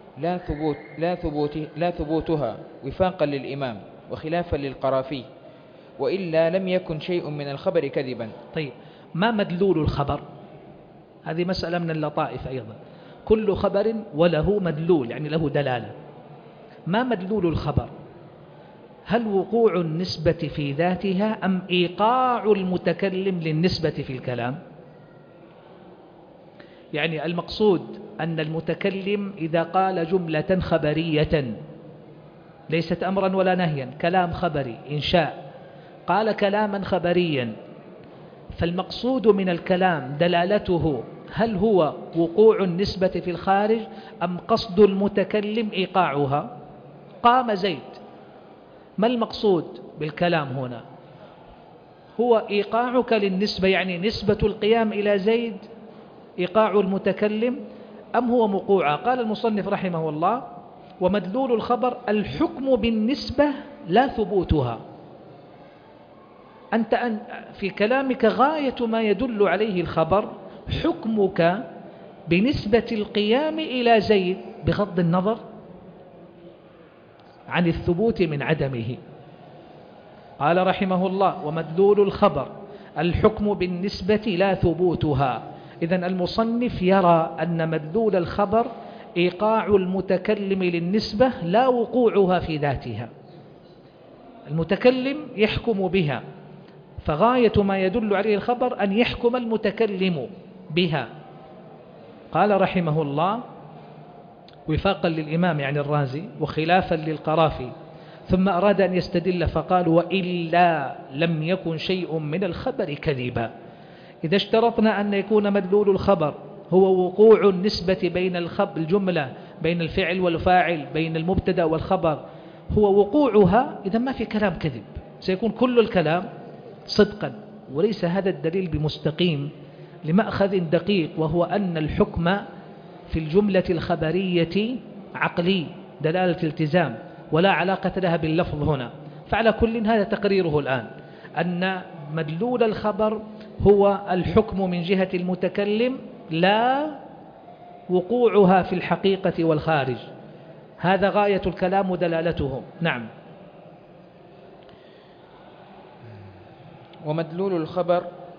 لا ثبوتها وفاقا للإمام وخلافا للقرافي، وإلا لم يكن شيء من الخبر كذبا. طيب، ما مدلول الخبر؟ هذه مسألة من اللطائف أيضا. كل خبر وله مدلول، يعني له دلالة. ما مدلول الخبر؟ هل وقوع النسبة في ذاتها أم إيقاع المتكلم للنسبة في الكلام؟ يعني المقصود أن المتكلم إذا قال جملة خبرية ليست أمرا ولا نهيا، كلام خبري إنشاء، قال كلاما خبريا، فالمقصود من الكلام دلالته هل هو وقوع النسبة في الخارج أم قصد المتكلم إيقاعها؟ قام زيد، ما المقصود بالكلام هنا؟ هو إيقاعك للنسبة، يعني نسبة القيام إلى زيد إيقاع المتكلم، أم هو موقوعها؟ قال المصنف رحمه الله: ومدلول الخبر الحكم بالنسبة لا ثبوتها. أنت في كلامك غاية ما يدل عليه الخبر حكمك بنسبة القيام إلى زيد بغض النظر عن الثبوت من عدمه. قال رحمه الله: ومدلول الخبر الحكم بالنسبة لا ثبوتها. إذن المصنف يرى أن مدلول الخبر إيقاع المتكلم للنسبة لا وقوعها في ذاتها. المتكلم يحكم بها، فغاية ما يدل عليه الخبر أن يحكم المتكلم بها. قال رحمه الله: وفاقا للإمام يعني الرازي وخلافا للقرافي. ثم أراد أن يستدل فقال: وإلا لم يكن شيء من الخبر كذبا. إذا اشترطنا أن يكون مدلول الخبر هو وقوع النسبة بين الجملة، بين الفعل والفاعل، بين المبتدأ والخبر، هو وقوعها، إذا ما في كلام كذب، سيكون كل الكلام صدقا. وليس هذا الدليل بمستقيم لمأخذ دقيق، وهو أن الحكم في الجملة الخبرية عقلي دلالة التزام ولا علاقة لها باللفظ هنا. فعلى كل هذا تقريره الآن أن مدلول الخبر هو الحكم من جهة المتكلم لا وقوعها في الحقيقة والخارج. هذا غاية الكلام ودلالته. نعم. ومدلول الخبر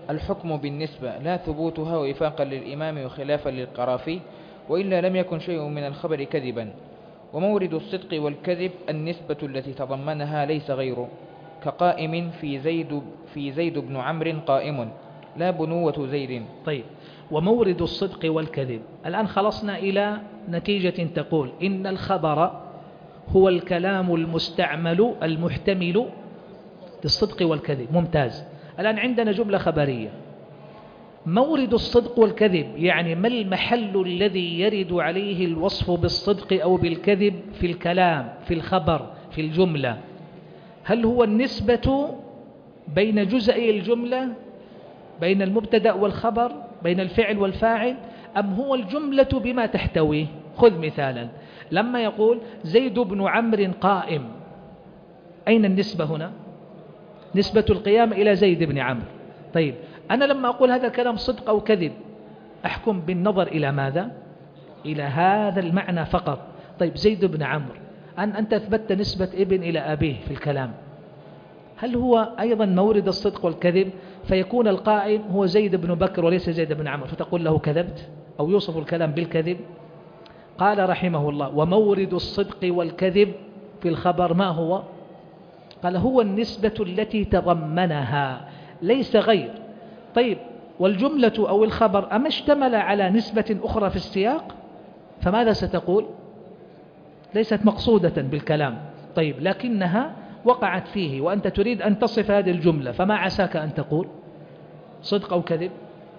الحكم بالنسبة لا ثبوتها وفاقا للإمام وخلافا للقرافي، وإلا لم يكن شيء من الخبر كذبا. ومورد الصدق والكذب النسبة التي تضمنها ليس غيره، كقائم في زيد بن عمرو قائم، لا بنوة زيد. طيب، ومورد الصدق والكذب. الآن خلصنا إلى نتيجة تقول إن الخبر هو الكلام المستعمل المحتمل للصدق والكذب. ممتاز. الآن عندنا جملة خبرية، مورد الصدق والكذب، يعني ما المحل الذي يرد عليه الوصف بالصدق أو بالكذب في الكلام، في الخبر، في الجملة؟ هل هو النسبة بين جزئي الجملة، بين المبتدأ والخبر، بين الفعل والفاعل، أم هو الجملة بما تحتويه؟ خذ مثالا، لما يقول زيد بن عمرو قائم، أين النسبة هنا؟ نسبة القيام إلى زيد بن عمرو. طيب، أنا لما أقول هذا كلام صدق أو كذب أحكم بالنظر إلى ماذا؟ إلى هذا المعنى فقط. طيب، زيد بن عمرو، أنت أثبتت نسبة ابن إلى أبيه في الكلام، هل هو أيضا مورد الصدق والكذب؟ فيكون القائم هو زيد بن بكر وليس زيد بن عمرو، فتقول له كذبت أو يوصف الكلام بالكذب. قال رحمه الله: ومورد الصدق والكذب في الخبر ما هو؟ قال: هو النسبة التي تضمنها ليس غير. طيب، والجملة أو الخبر أما اشتمل على نسبة أخرى في السياق؟ فماذا ستقول؟ ليست مقصودة بالكلام. طيب، لكنها وقعت فيه وأنت تريد أن تصف هذه الجملة، فما عساك أن تقول؟ صدق أو كذب؟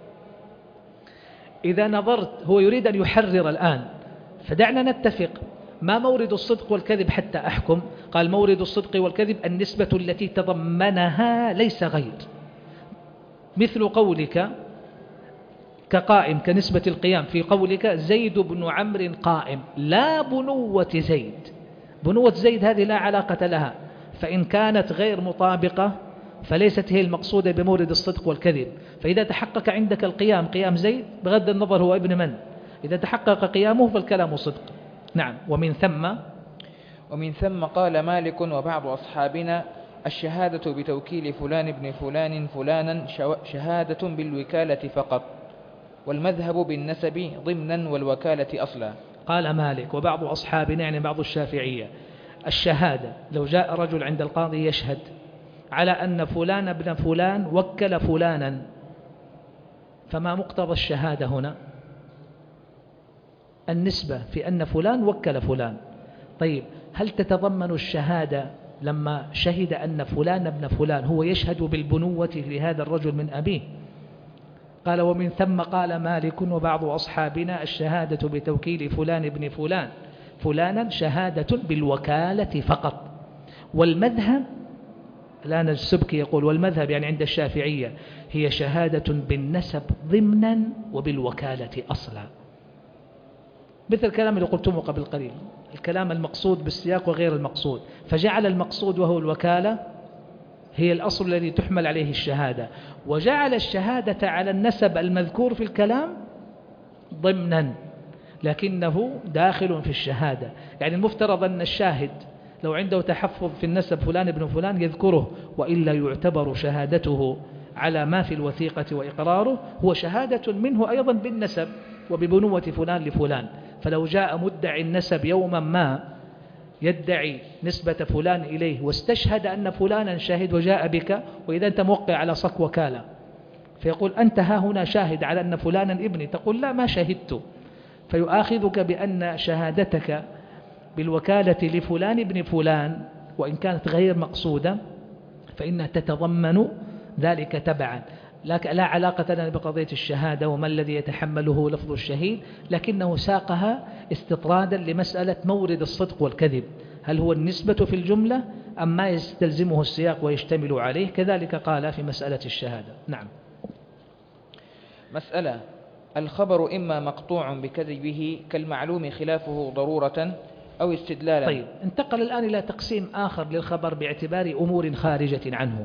إذا نظرت، هو يريد أن يحرر الآن، فدعنا نتفق ما مورد الصدق والكذب حتى أحكم. قال: مورد الصدق والكذب النسبة التي تضمنها ليس غير، مثل قولك كقائم، كنسبة القيام في قولك زيد بن عمرو قائم، لا بنوة زيد. بنوة زيد هذه لا علاقة لها، فإن كانت غير مطابقة فليست هي المقصودة بمورد الصدق والكذب. فإذا تحقق عندك القيام، قيام زيد بغض النظر هو ابن من، إذا تحقق قيامه فالكلام صدق. نعم. ومن ثم قال مالك وبعض أصحابنا: الشهادة بتوكيل فلان بن فلان فلانا شهادة بالوكالة فقط، والمذهب بالنسب ضمنا والوكالة أصلا. قال مالك وبعض أصحابنا، يعني بعض الشافعية، الشهادة لو جاء رجل عند القاضي يشهد على أن فلان ابن فلان وكل فلانا، فما مقتضى الشهادة هنا؟ النسبة في أن فلان وكل فلان. طيب، هل تتضمن الشهادة لما شهد أن فلان ابن فلان هو يشهد بالبنوة لهذا الرجل من أبيه؟ قال: ومن ثم قال مالك وبعض أصحابنا: الشهادة بتوكيل فلان ابن فلان فلانا شهادة بالوكالة فقط. والمذهب، الآن السبكي يقول والمذهب يعني عند الشافعية هي شهادة بالنسب ضمنا وبالوكالة أصلا، مثل الكلام اللي قلتمه قبل قليل، الكلام المقصود بالسياق وغير المقصود، فجعل المقصود وهو الوكالة هي الأصل الذي تحمل عليه الشهادة، وجعل الشهادة على النسب المذكور في الكلام ضمنا، لكنه داخل في الشهادة. يعني المفترض أن الشاهد لو عنده تحفظ في النسب فلان ابن فلان يذكره، وإلا يعتبر شهادته على ما في الوثيقة وإقراره هو شهادة منه أيضا بالنسب وببنوة فلان لفلان. فلو جاء مدعي النسب يوما ما يدعي نسبة فلان إليه واستشهد أن فلانا شاهد وجاء بك، وإذا أنت موقع على صك وكالة، فيقول: أنت ها هنا شاهد على أن فلانا ابني، تقول: لا، ما شهدت، فيؤاخذك بأن شهادتك بالوكالة لفلان ابن فلان وإن كانت غير مقصودة فإنها تتضمن ذلك تبعا. لا علاقة لنا بقضية الشهادة وما الذي يتحمله لفظ الشهيد، لكنه ساقها استطرادا لمسألة مورد الصدق والكذب، هل هو النسبة في الجملة أم ما يستلزمه السياق ويشتمل عليه؟ كذلك قال في مسألة الشهادة. نعم. مسألة: الخبر إما مقطوع بكذبه كالمعلوم خلافه ضرورة أو استدلالا. طيب، انتقل الآن إلى تقسيم آخر للخبر باعتبار أمور خارجة عنه.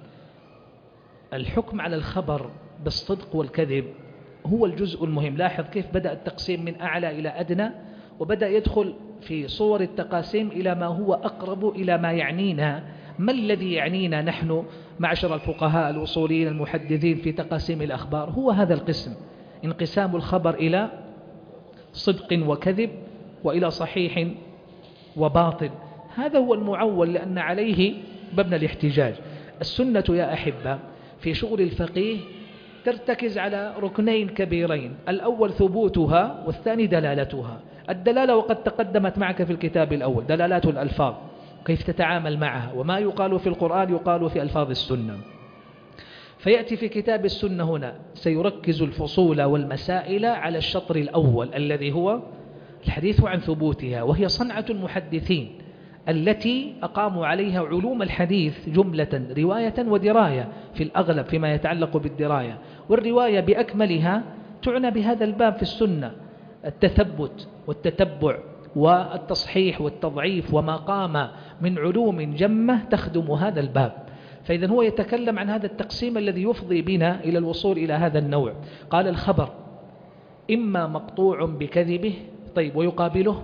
الحكم على الخبر بالصدق والكذب هو الجزء المهم. لاحظ كيف بدأ التقسيم من أعلى إلى أدنى، وبدأ يدخل في صور التقاسيم إلى ما هو أقرب إلى ما يعنينا ما الذي يعنينا نحن معشر الفقهاء الأصوليين المحدثين في تقاسيم الأخبار؟ هو هذا القسم، انقسام الخبر إلى صدق وكذب وإلى صحيح وباطل. هذا هو المعول، لأن عليه مبنى الاحتجاج. السنة يا أحبة في شغل الفقيه ترتكز على ركنين كبيرين، الأول ثبوتها والثاني دلالتها. الدلالة وقد تقدمت معك في الكتاب الأول، دلالات الألفاظ كيف تتعامل معها، وما يقال في القرآن يقال في ألفاظ السنة. فيأتي في كتاب السنة هنا سيركز الفصول والمسائل على الشطر الأول الذي هو الحديث عن ثبوتها، وهي صنعة المحدثين التي أقاموا عليها علوم الحديث جملة، رواية ودراية في الأغلب فيما يتعلق بالدراية، والرواية بأكملها تعنى بهذا الباب في السنة، التثبت والتتبع والتصحيح والتضعيف وما قام من علوم جمة تخدم هذا الباب. فإذا هو يتكلم عن هذا التقسيم الذي يفضي بنا إلى الوصول إلى هذا النوع. قال الخبر إما مقطوع بكذبه، طيب، ويقابله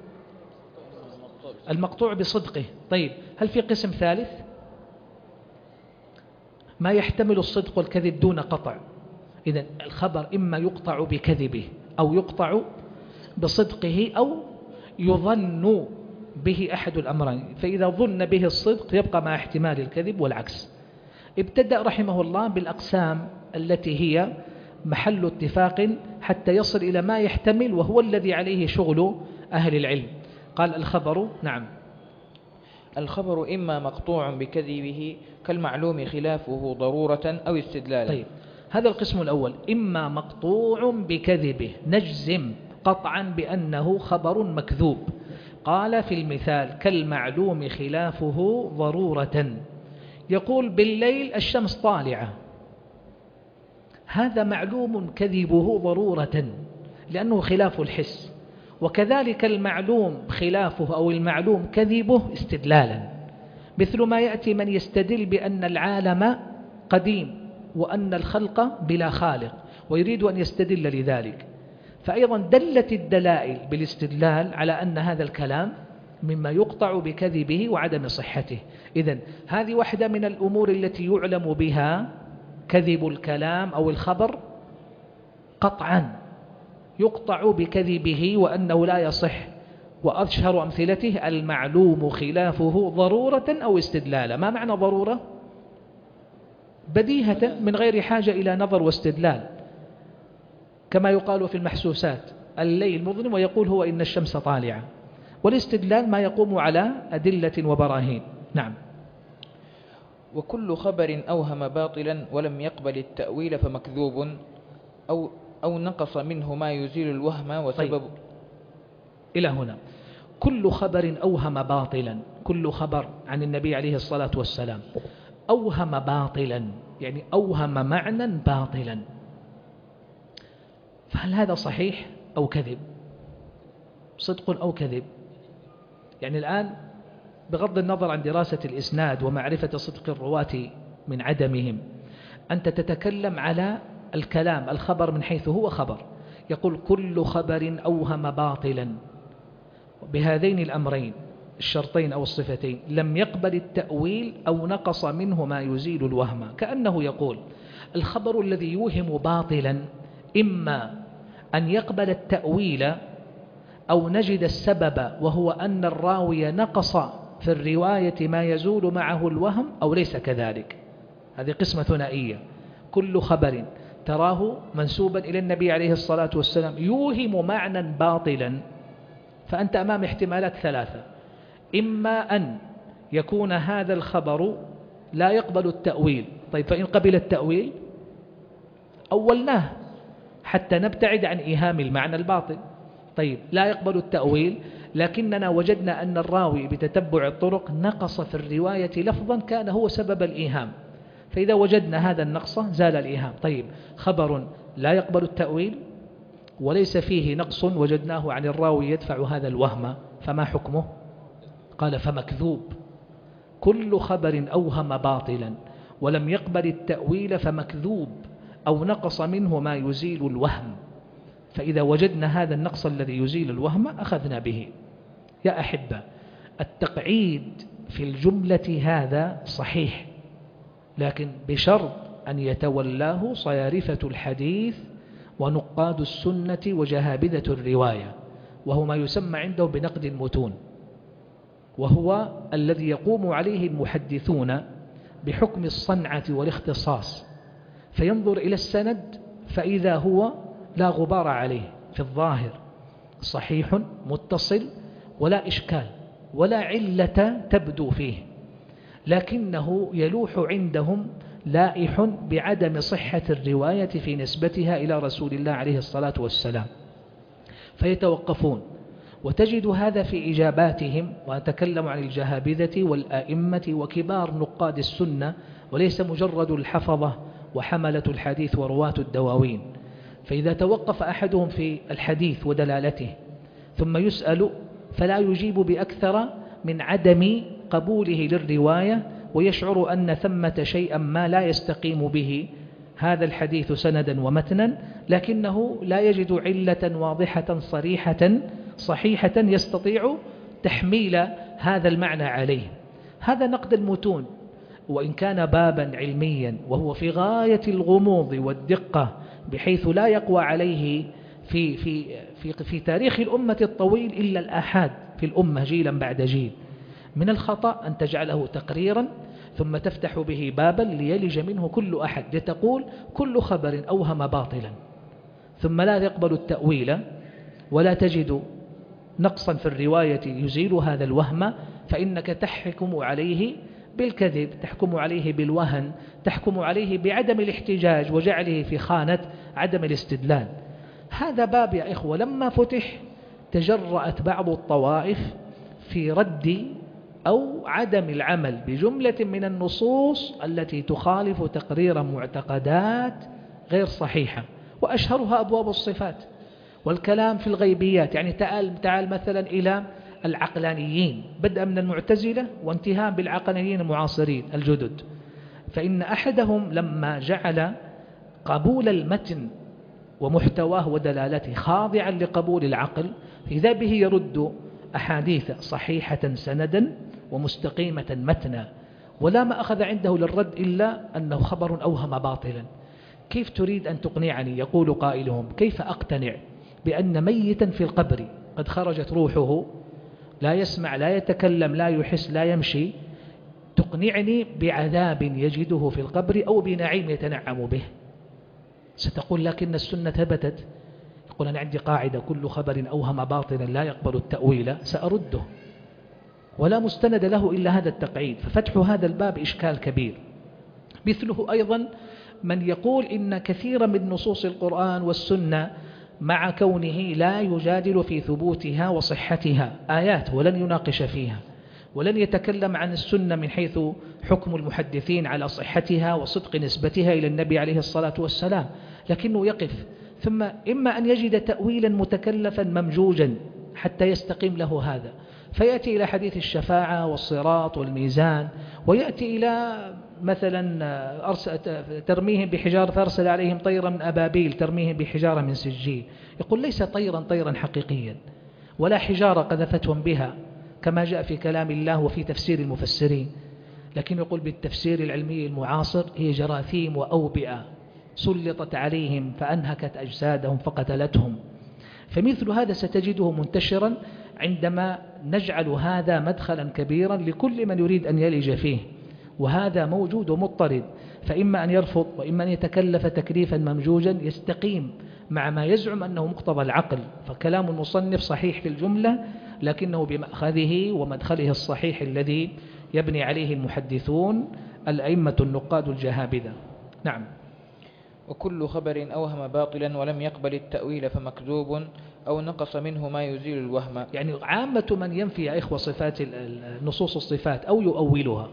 المقطوع بصدقه. طيب، هل في قسم ثالث؟ ما يحتمل الصدق والكذب دون قطع. إذن الخبر إما يقطع بكذبه أو يقطع بصدقه أو يظن به أحد الأمرين، فإذا ظن به الصدق يبقى مع احتمال الكذب والعكس. ابتدأ رحمه الله بالأقسام التي هي محل اتفاق حتى يصل إلى ما يحتمل، وهو الذي عليه شغل أهل العلم. قال الخبر، نعم، الخبر إما مقطوع بكذبه كالمعلوم خلافه ضرورة أو استدلالا. طيب، هذا القسم الأول إما مقطوع بكذبه، نجزم قطعا بأنه خبر مكذوب. قال في المثال كالمعلوم خلافه ضرورة، يقول بالليل الشمس طالعة، هذا معلوم كذبه ضرورة لأنه خلاف الحس. وكذلك المعلوم خلافه أو المعلوم كذبه استدلالا، مثل ما يأتي من يستدل بأن العالم قديم وأن الخلق بلا خالق ويريد أن يستدل لذلك، فأيضا دلت الدلائل بالاستدلال على أن هذا الكلام مما يقطع بكذبه وعدم صحته. إذن هذه واحدة من الأمور التي يعلم بها كذب الكلام أو الخبر قطعا، يقطع بكذبه وأنه لا يصح. وأشهر أمثلته المعلوم خلافه ضرورة أو استدلالا. ما معنى ضرورة؟ بديهة من غير حاجة إلى نظر واستدلال، كما يقال في المحسوسات الليل مظلم ويقول هو إن الشمس طالعة. والاستدلال ما يقوم على أدلة وبراهين. نعم. وكل خبر أوهم باطلا ولم يقبل التأويل فمكذوب أو نقص منه ما يزيل الوهم وسبب. طيب، إلى هنا كل خبر أوهم باطلا، كل خبر عن النبي عليه الصلاة والسلام أوهم باطلا، يعني أوهم معنى باطلا، فهل هذا صحيح أو كذب؟ صدق أو كذب؟ يعني الآن بغض النظر عن دراسة الإسناد ومعرفة صدق الرواة من عدمهم، أنت تتكلم على الكلام الخبر من حيث هو خبر. يقول كل خبر أوهم باطلا بهذين الأمرين الشرطين أو الصفتين، لم يقبل التأويل أو نقص منه ما يزيل الوهم. كأنه يقول الخبر الذي يوهم باطلا إما أن يقبل التأويل أو نجد السبب، وهو أن الراوي نقص في الرواية ما يزول معه الوهم، أو ليس كذلك. هذه قسمة ثنائية. كل خبر تراه منسوبا إلى النبي عليه الصلاة والسلام يوهم معنى باطلا، فأنت أمام احتمالات ثلاثة: إما أن يكون هذا الخبر لا يقبل التأويل، طيب فإن قبل التأويل أولناه حتى نبتعد عن إيهام المعنى الباطل. طيب لا يقبل التأويل، لكننا وجدنا أن الراوي بتتبع الطرق نقص في الرواية لفظا كان هو سبب الإيهام، فإذا وجدنا هذا النقص زال الإيهام. طيب خبر لا يقبل التأويل وليس فيه نقص وجدناه عن الراوي يدفع هذا الوهم، فما حكمه؟ قال فمكذوب. كل خبر أوهم باطلا ولم يقبل التأويل فمكذوب أو نقص منه ما يزيل الوهم، فإذا وجدنا هذا النقص الذي يزيل الوهم أخذنا به. يا أحبة، التقعيد في الجملة هذا صحيح، لكن بشرط أن يتولاه صيارفة الحديث ونقاد السنة وجهابذة الرواية، وهو ما يسمى عنده بنقد المتون، وهو الذي يقوم عليه المحدثون بحكم الصنعة والاختصاص، فينظر إلى السند فإذا هو لا غبار عليه في الظاهر، صحيح متصل ولا إشكال ولا علة تبدو فيه، لكنه يلوح عندهم لائح بعدم صحة الرواية في نسبتها إلى رسول الله عليه الصلاة والسلام، فيتوقفون. وتجد هذا في إجاباتهم، وأتكلم عن الجهابذة والآئمة وكبار نقاد السنة، وليس مجرد الحفظة وحملة الحديث ورواة الدواوين. فإذا توقف أحدهم في الحديث ودلالته ثم يسأل فلا يجيب بأكثر من عدم قبوله للرواية، ويشعر أن ثمة شيئا ما لا يستقيم به هذا الحديث سندا ومتنا، لكنه لا يجد علة واضحة صحيحة يستطيع تحميل هذا المعنى عليه. هذا نقد المتون، وإن كان بابا علميا وهو في غاية الغموض والدقة، بحيث لا يقوى عليه في تاريخ الأمة الطويل إلا الآحاد في الأمة جيلا بعد جيل. من الخطأ أن تجعله تقريرا ثم تفتح به بابا ليلج منه كل أحد، لتقول كل خبر أوهم باطلا، ثم لا يقبل التأويل ولا تجد نقصا في الرواية يزيل هذا الوهم، فإنك تحكم عليه بالكذب، تحكم عليه بالوهن، تحكم عليه بعدم الاحتجاج وجعله في خانة عدم الاستدلال. هذا باب يا إخوة لما فتح تجرأت بعض الطوائف في رد أو عدم العمل بجملة من النصوص التي تخالف تقرير معتقدات غير صحيحة، وأشهرها أبواب الصفات والكلام في الغيبيات. يعني تعال مثلا إلى العقلانيين، بدءا من المعتزلة وانتهاء بالعقلانيين المعاصرين الجدد، فإن أحدهم لما جعل قبول المتن ومحتواه ودلالته خاضعا لقبول العقل، إذا به يرد أحاديث صحيحة سندا ومستقيمة متنا، ولا ما أخذ عنده للرد إلا أنه خبر أوهم باطلا. كيف تريد أن تقنعني؟ يقول قائلهم: كيف أقتنع بأن ميتا في القبر قد خرجت روحه، لا يسمع لا يتكلم لا يحس لا يمشي، تقنعني بعذاب يجده في القبر أو بنعيم يتنعم به؟ ستقول لكن السنة ثبتت. يقول: أنا عندي قاعدة: كل خبر أوهم باطلا لا يقبل التأويل، سأرده، ولا مستند له إلا هذا التقعيد. ففتح هذا الباب إشكال كبير. مثله أيضا من يقول إن كثيرا من نصوص القرآن والسنة مع كونه لا يجادل في ثبوتها وصحتها آيات ولن يناقش فيها، ولن يتكلم عن السنة من حيث حكم المحدثين على صحتها وصدق نسبتها إلى النبي عليه الصلاة والسلام، لكنه يقف ثم إما أن يجد تأويلا متكلفا ممجوجا حتى يستقيم له هذا، فيأتي إلى حديث الشفاعة والصراط والميزان، ويأتي إلى مثلا ترميهم بحجارة فأرسل عليهم طيرا من أبابيل ترميهم بحجارة من سجيل. يقول: ليس طيرا حقيقيا ولا حجارة قذفتهم بها كما جاء في كلام الله وفي تفسير المفسرين، لكن يقول بالتفسير العلمي المعاصر هي جراثيم وأوبئة سلطت عليهم فأنهكت أجسادهم فقتلتهم. فمثل هذا ستجده منتشرا عندما نجعل هذا مدخلا كبيرا لكل من يريد أن يلج فيه، وهذا موجود ومضطرد، فإما أن يرفض وإما أن يتكلف تكليفا ممجوجا يستقيم مع ما يزعم أنه مقتضى العقل. فكلام المصنف صحيح في الجملة، لكنه بمأخذه ومدخله الصحيح الذي يبني عليه المحدثون الأئمة النقاد الجهابذة. نعم. وكل خبر أوهم باطلا ولم يقبل التأويل فمكذوب أو نقص منه ما يزيل الوهم. يعني عامة من ينفي يا إخوة صفات نصوص الصفات أو يؤولها،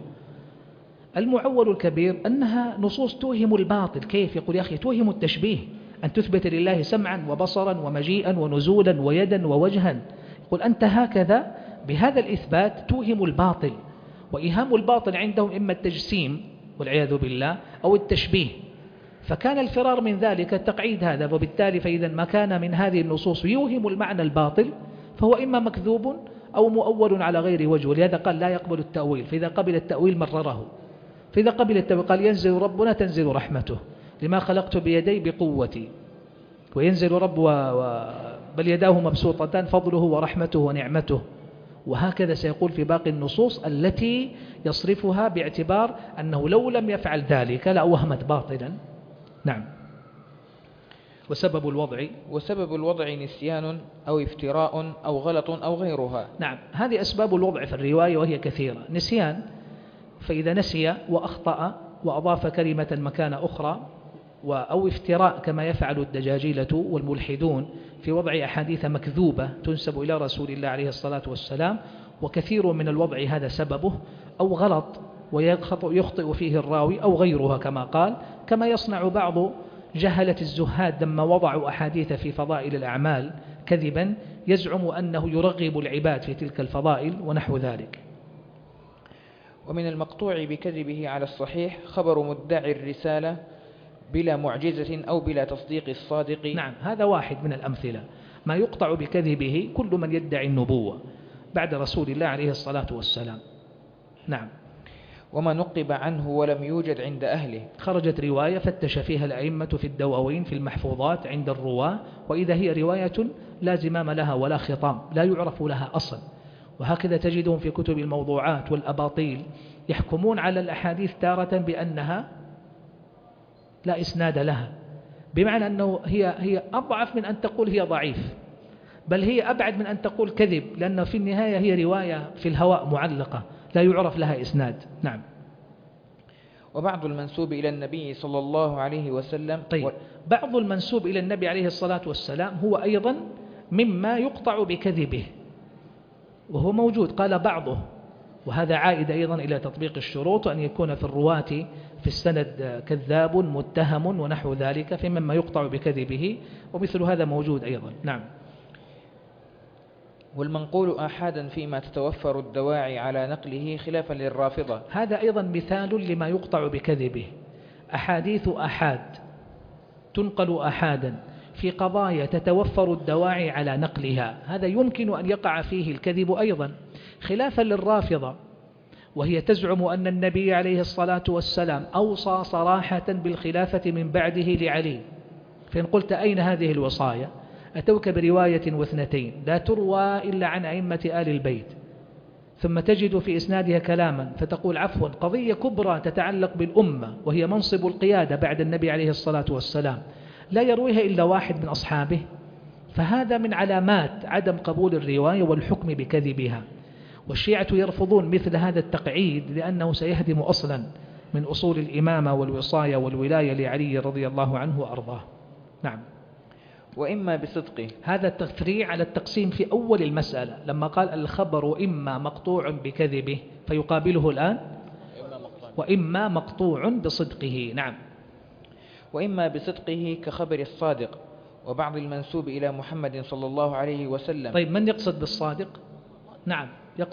المعول الكبير أنها نصوص توهم الباطل. كيف؟ يقول: يا أخي توهم التشبيه، أن تثبت لله سمعا وبصرا ومجيئا ونزولا ويدا ووجها. يقول: أنت هكذا بهذا الإثبات توهم الباطل، وإيهام الباطل عندهم إما التجسيم والعياذ بالله أو التشبيه، فكان الفرار من ذلك التقعيد هذا. وبالتالي فإذا ما كان من هذه النصوص يوهم المعنى الباطل فهو إما مكذوب أو مؤول على غير وجه، ولهذا قال لا يقبل التأويل، فإذا قبل التأويل مرره، فإذا قبل التأويل قال ينزل ربنا تنزل رحمته لما خلقت بيدي بقوتي، وينزل رب بل يداه مبسوطتان فضله ورحمته ونعمته، وهكذا سيقول في باقي النصوص التي يصرفها باعتبار أنه لو لم يفعل ذلك لأوهمت باطلا. نعم. وسبب الوضع نسيان أو افتراء أو غلط أو غيرها. نعم، هذه أسباب الوضع في الرواية وهي كثيرة. نسيان، فإذا نسي وأخطأ وأضاف كلمة مكان أخرى، أو افتراء كما يفعل الدجاجيلة والملحدون في وضع أحاديث مكذوبة تنسب إلى رسول الله عليه الصلاة والسلام، وكثير من الوضع هذا سببه، أو غلط ويخطئ فيه الراوي أو غيرها كما قال، كما يصنع بعض جهلة الزهاد لما وضعوا أحاديث في فضائل الأعمال كذبا يزعم أنه يرغب العباد في تلك الفضائل ونحو ذلك. ومن المقطوع بكذبه على الصحيح خبر مدعي الرسالة بلا معجزة أو بلا تصديق الصادق. نعم، هذا واحد من الأمثلة. ما يقطع بكذبه كل من يدعي النبوة بعد رسول الله عليه الصلاة والسلام. نعم. وما نقب عنه ولم يوجد عند أهله. خرجت رواية فتش فيها الأئمة في الدواوين في المحفوظات عند الرواة، وإذا هي رواية لا زمام لها ولا خطام، لا يعرف لها أصل. وهكذا تجدهم في كتب الموضوعات والأباطيل يحكمون على الأحاديث تارة بأنها لا إسناد لها، بمعنى أنه هي أضعف من أن تقول هي ضعيف، بل هي أبعد من أن تقول كذب، لأن في النهاية هي رواية في الهواء معلقة لا يعرف لها إسناد. نعم. وبعض المنسوب إلى النبي صلى الله عليه وسلم. طيب، بعض المنسوب إلى النبي عليه الصلاة والسلام هو أيضا مما يقطع بكذبه، وهو موجود، قال بعضه، وهذا عائد أيضا إلى تطبيق الشروط، أن يكون في الرواة في السند كذاب متهم ونحو ذلك، في مما يقطع بكذبه، ومثل هذا موجود أيضا. نعم. والمنقول آحادا فيما تتوفر الدواعي على نقله خلافا للرافضة. هذا أيضا مثال لما يقطع بكذبه. أحاديث أحاد تنقل أحادا في قضايا تتوفر الدواعي على نقلها، هذا يمكن أن يقع فيه الكذب أيضا، خلافا للرافضة، وهي تزعم أن النبي عليه الصلاة والسلام أوصى صراحة بالخلافة من بعده لعلي، فإن قلت أين هذه الوصايا؟ أتوك برواية واثنتين لا تروى إلا عن أئمة آل البيت، ثم تجد في إسنادها كلاما فتقول عفوا قضية كبرى تتعلق بالأمة وهي منصب القيادة بعد النبي عليه الصلاة والسلام لا يرويها إلا واحد من أصحابه، فهذا من علامات عدم قبول الرواية والحكم بكذبها. والشيعة يرفضون مثل هذا التقعيد لأنه سيهدم أصلا من أصول الإمامة والوصاية والولاية لعلي رضي الله عنه وأرضاه. نعم. وإما بصدقه، هذا التفريع على التقسيم في أول المسألة لما قال الخبر إما مقطوع بكذبه، فيقابله الآن وإما مقطوع بصدقه. نعم. وإما بصدقه كخبر الصادق وبعض المنسوب إلى محمد صلى الله عليه وسلم. طيب، من يقصد بالصادق؟ نعم،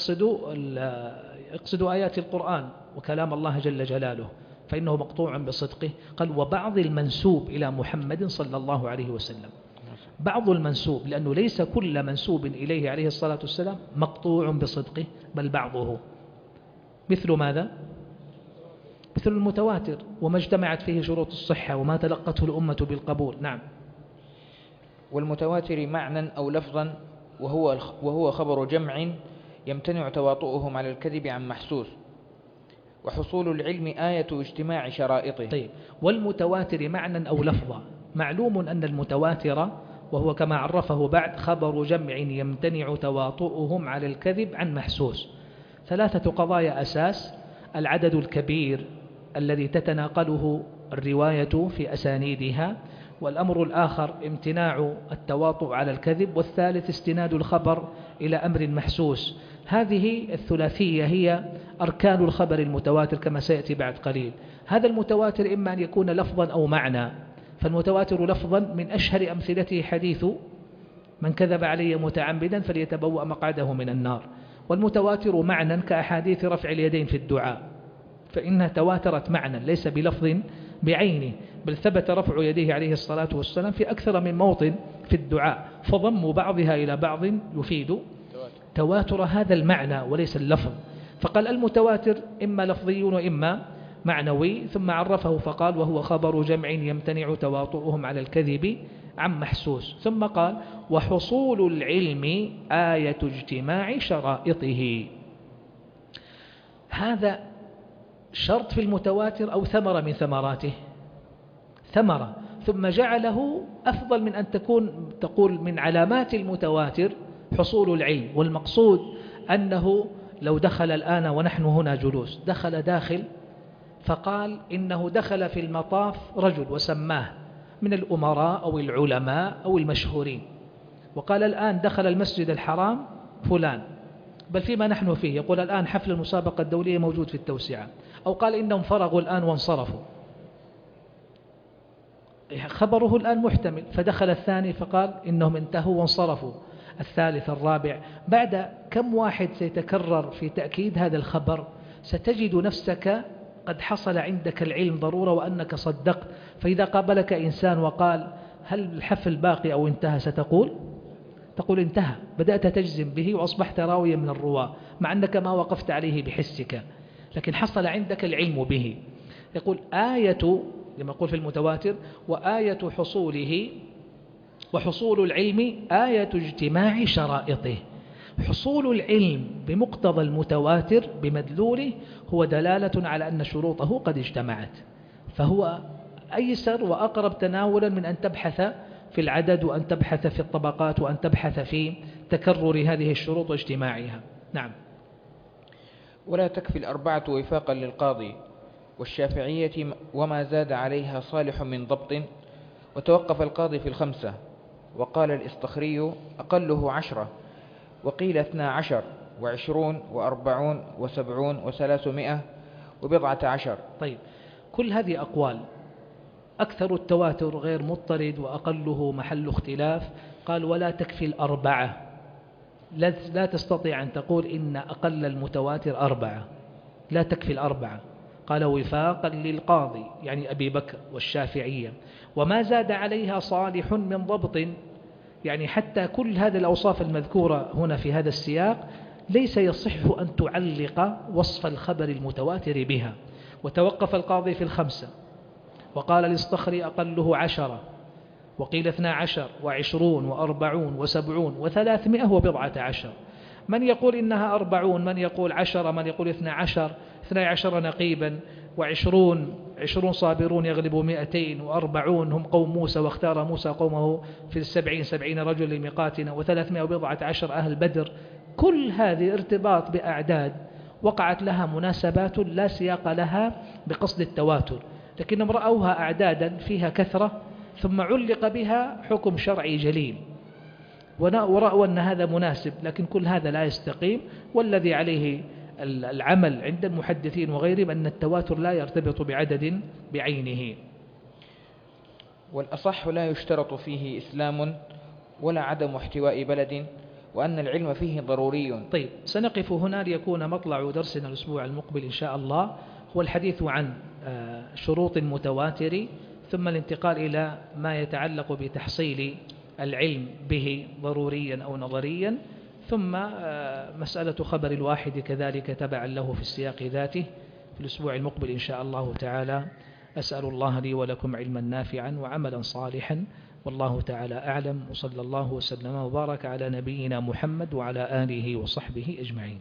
يقصد آيات القرآن وكلام الله جل جلاله، فإنه مقطوع بصدقه. قال وبعض المنسوب إلى محمد صلى الله عليه وسلم، بعض المنسوب، لأنه ليس كل منسوب إليه عليه الصلاة والسلام مقطوع بصدقه، بل بعضه. مثل ماذا؟ مثل المتواتر وما اجتمعت فيه شروط الصحة وما تلقته الأمة بالقبول. نعم. والمتواتر معنى أو لفظا وهو خبر جمع يمتنع تواطؤهم على الكذب عن محسوس، وحصول العلم آية اجتماع شرائطه. طيب، والمتواتر معنى أو لفظا، معلوم أن المتواتر وهو كما عرفه بعد خبر جمع يمتنع تواطؤهم على الكذب عن محسوس. ثلاثة قضايا أساس: العدد الكبير الذي تتناقله الرواية في أسانيدها، والأمر الآخر امتناع التواطؤ على الكذب، والثالث استناد الخبر إلى أمر محسوس. هذه الثلاثية هي أركان الخبر المتواتر كما سيأتي بعد قليل. هذا المتواتر إما أن يكون لفظا أو معنى، فالمتواتر لفظا من أشهر أمثلته حديث من كذب علي متعمدا فليتبوأ مقعده من النار. والمتواتر معنى كأحاديث رفع اليدين في الدعاء، فإنها تواترت معنى ليس بلفظ بعينه، بل ثبت رفع يديه عليه الصلاة والسلام في أكثر من موطن في الدعاء، فضم بعضها إلى بعض يفيد تواتر هذا المعنى وليس اللفظ، فقال المتواتر إما لفظي وإما معنوي، ثم عرفه فقال وهو خبر جمع يمتنع تواطؤهم على الكذب عن محسوس، ثم قال وحصول العلم آية اجتماع شرائطه. هذا شرط في المتواتر أو ثمرة من ثمراته؟ ثمرة، ثم جعله أفضل من أن تقول من علامات المتواتر حصول العلم، والمقصود أنه لو دخل الآن ونحن هنا جلوس، دخل داخل فقال إنه دخل في المطاف رجل وسماه من الأمراء أو العلماء أو المشهورين، وقال الآن دخل المسجد الحرام فلان، بل فيما نحن فيه يقول الآن حفل المسابقة الدولية موجود في التوسعة، أو قال إنهم فرغوا الآن وانصرفوا، خبره الآن محتمل، فدخل الثاني فقال إنهم انتهوا وانصرفوا، الثالث الرابع، بعد كم واحد سيتكرر في تأكيد هذا الخبر ستجد نفسك قد حصل عندك العلم ضرورة وأنك صدقت. فإذا قابلك إنسان وقال هل الحفل باقي أو انتهى ستقول انتهى، بدأت تجزم به وأصبحت راويا من الرواة مع أنك ما وقفت عليه بحسك، لكن حصل عندك العلم به. يقول آية، لما يقول في المتواتر وآية حصوله وحصول العلم آية اجتماع شرائطه. حصول العلم بمقتضى المتواتر بمدلوله هو دلالة على أن شروطه قد اجتمعت، فهو أيسر وأقرب تناولا من أن تبحث في العدد وأن تبحث في الطبقات وأن تبحث في تكرر هذه الشروط واجتماعها. نعم. ولا تكفي الأربعة وفاقا للقاضي والشافعية وما زاد عليها صالح من ضبط، وتوقف القاضي في 5، وقال الإصطخري أقله 10، وقيل 12 و20 و40 و70 و300 وبضعة عشر. طيب، كل هذه أقوال، أكثر التواتر غير مضطرد وأقله محل اختلاف. قال ولا تكفي الأربعة، لا تستطيع أن تقول إن أقل المتواتر 4، لا تكفي الأربعة. قال وفاقا للقاضي يعني أبي بكر والشافعية وما زاد عليها صالح من ضبط، يعني حتى كل هذه الأوصاف المذكورة هنا في هذا السياق ليس يصح أن تعلق وصف الخبر المتواتر بها. وتوقف القاضي في 5، وقال الاصطخري أقله 10، وقيل 12 و20 و40 و70 و300 وبضعة عشر. من يقول إنها 40، من يقول 10، من يقول 12 نقيبا، و20 صابرون يغلبوا 200، و40 هم قوم موسى واختار موسى قومه في 70 رجل لميقاتنا، و300 وبضعة عشر أهل بدر. كل هذه ارتباط بأعداد وقعت لها مناسبات لا سياق لها بقصد التواتر، لكنهم رأوها أعدادا فيها كثرة ثم علق بها حكم شرعي جليل ورأوا أن هذا مناسب، لكن كل هذا لا يستقيم. والذي عليه العمل عند المحدثين وغيرهم أن التواتر لا يرتبط بعدد بعينه. والأصح لا يشترط فيه إسلام ولا عدم احتواء بلد، وأن العلم فيه ضروري. طيب، سنقف هنا ليكون مطلع درسنا الأسبوع المقبل إن شاء الله هو الحديث عن شروط المتواتر، ثم الانتقال إلى ما يتعلق بتحصيل العلم به ضروريا أو نظريا، ثم مسألة خبر الواحد كذلك تبعا له في السياق ذاته في الأسبوع المقبل إن شاء الله تعالى. أسأل الله لي ولكم علما نافعا وعملا صالحا، والله تعالى أعلم، وصلى الله وسلم وبارك على نبينا محمد وعلى آله وصحبه أجمعين.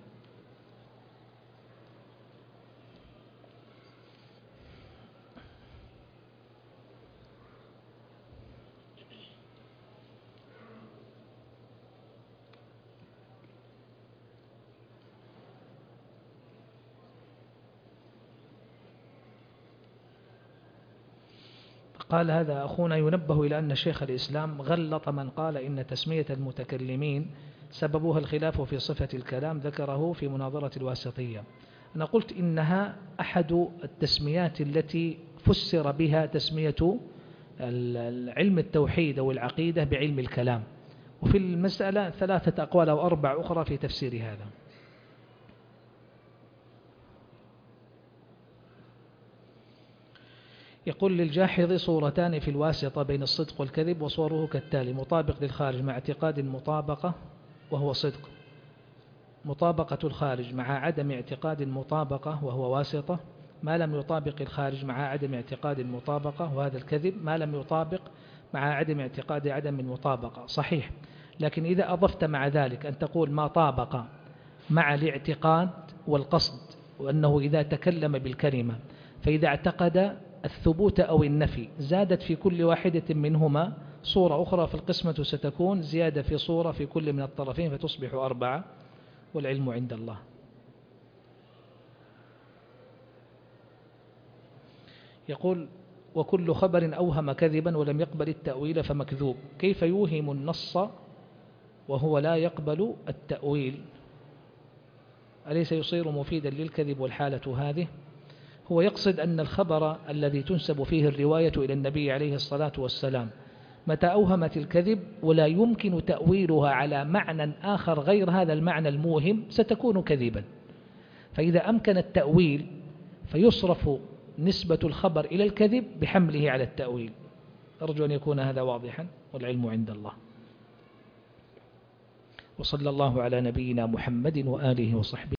قال هذا أخونا ينبه إلى أن شيخ الإسلام غلط من قال إن تسمية المتكلمين سببها الخلاف في صفة الكلام، ذكره في مناظرة الواسطية. أنا قلت إنها أحد التسميات التي فسر بها تسمية علم التوحيد أو العقيدة بعلم الكلام، وفي المسألة 3 أقوال أو 4 أخرى في تفسير هذا. يقول للجاحظ صورتان في الواسطة بين الصدق والكذب، وصوره كالتالي: مطابق للخارج مع اعتقاد المطابقة وهو صدق، مطابقة الخارج مع عدم اعتقاد المطابقة وهو واسطة، ما لم يطابق الخارج مع عدم اعتقاد المطابقة وهذا الكذب، ما لم يطابق مع عدم اعتقاد عدم المطابقة صحيح. لكن إذا أضفت مع ذلك أن تقول ما طابق مع الاعتقاد والقصد، وأنه إذا تكلم بالكلمة فإذا اعتقد الثبوت أو النفي زادت في كل واحدة منهما صورة أخرى، فالقسمة ستكون زيادة في صورة في كل من الطرفين فتصبح 4، والعلم عند الله. يقول: وكل خبر أوهم كذبا ولم يقبل التأويل فمكذوب. كيف يوهم النص وهو لا يقبل التأويل؟ أليس يصير مفيدا للكذب والحالة هذه؟ هو يقصد أن الخبر الذي تنسب فيه الرواية إلى النبي عليه الصلاة والسلام متى أوهمت الكذب ولا يمكن تأويلها على معنى آخر غير هذا المعنى الموهم ستكون كذبا. فإذا أمكن التأويل فيصرف نسبة الخبر إلى الكذب بحمله على التأويل. أرجو أن يكون هذا واضحا، والعلم عند الله. وصلى الله على نبينا محمد وآله وصحبه.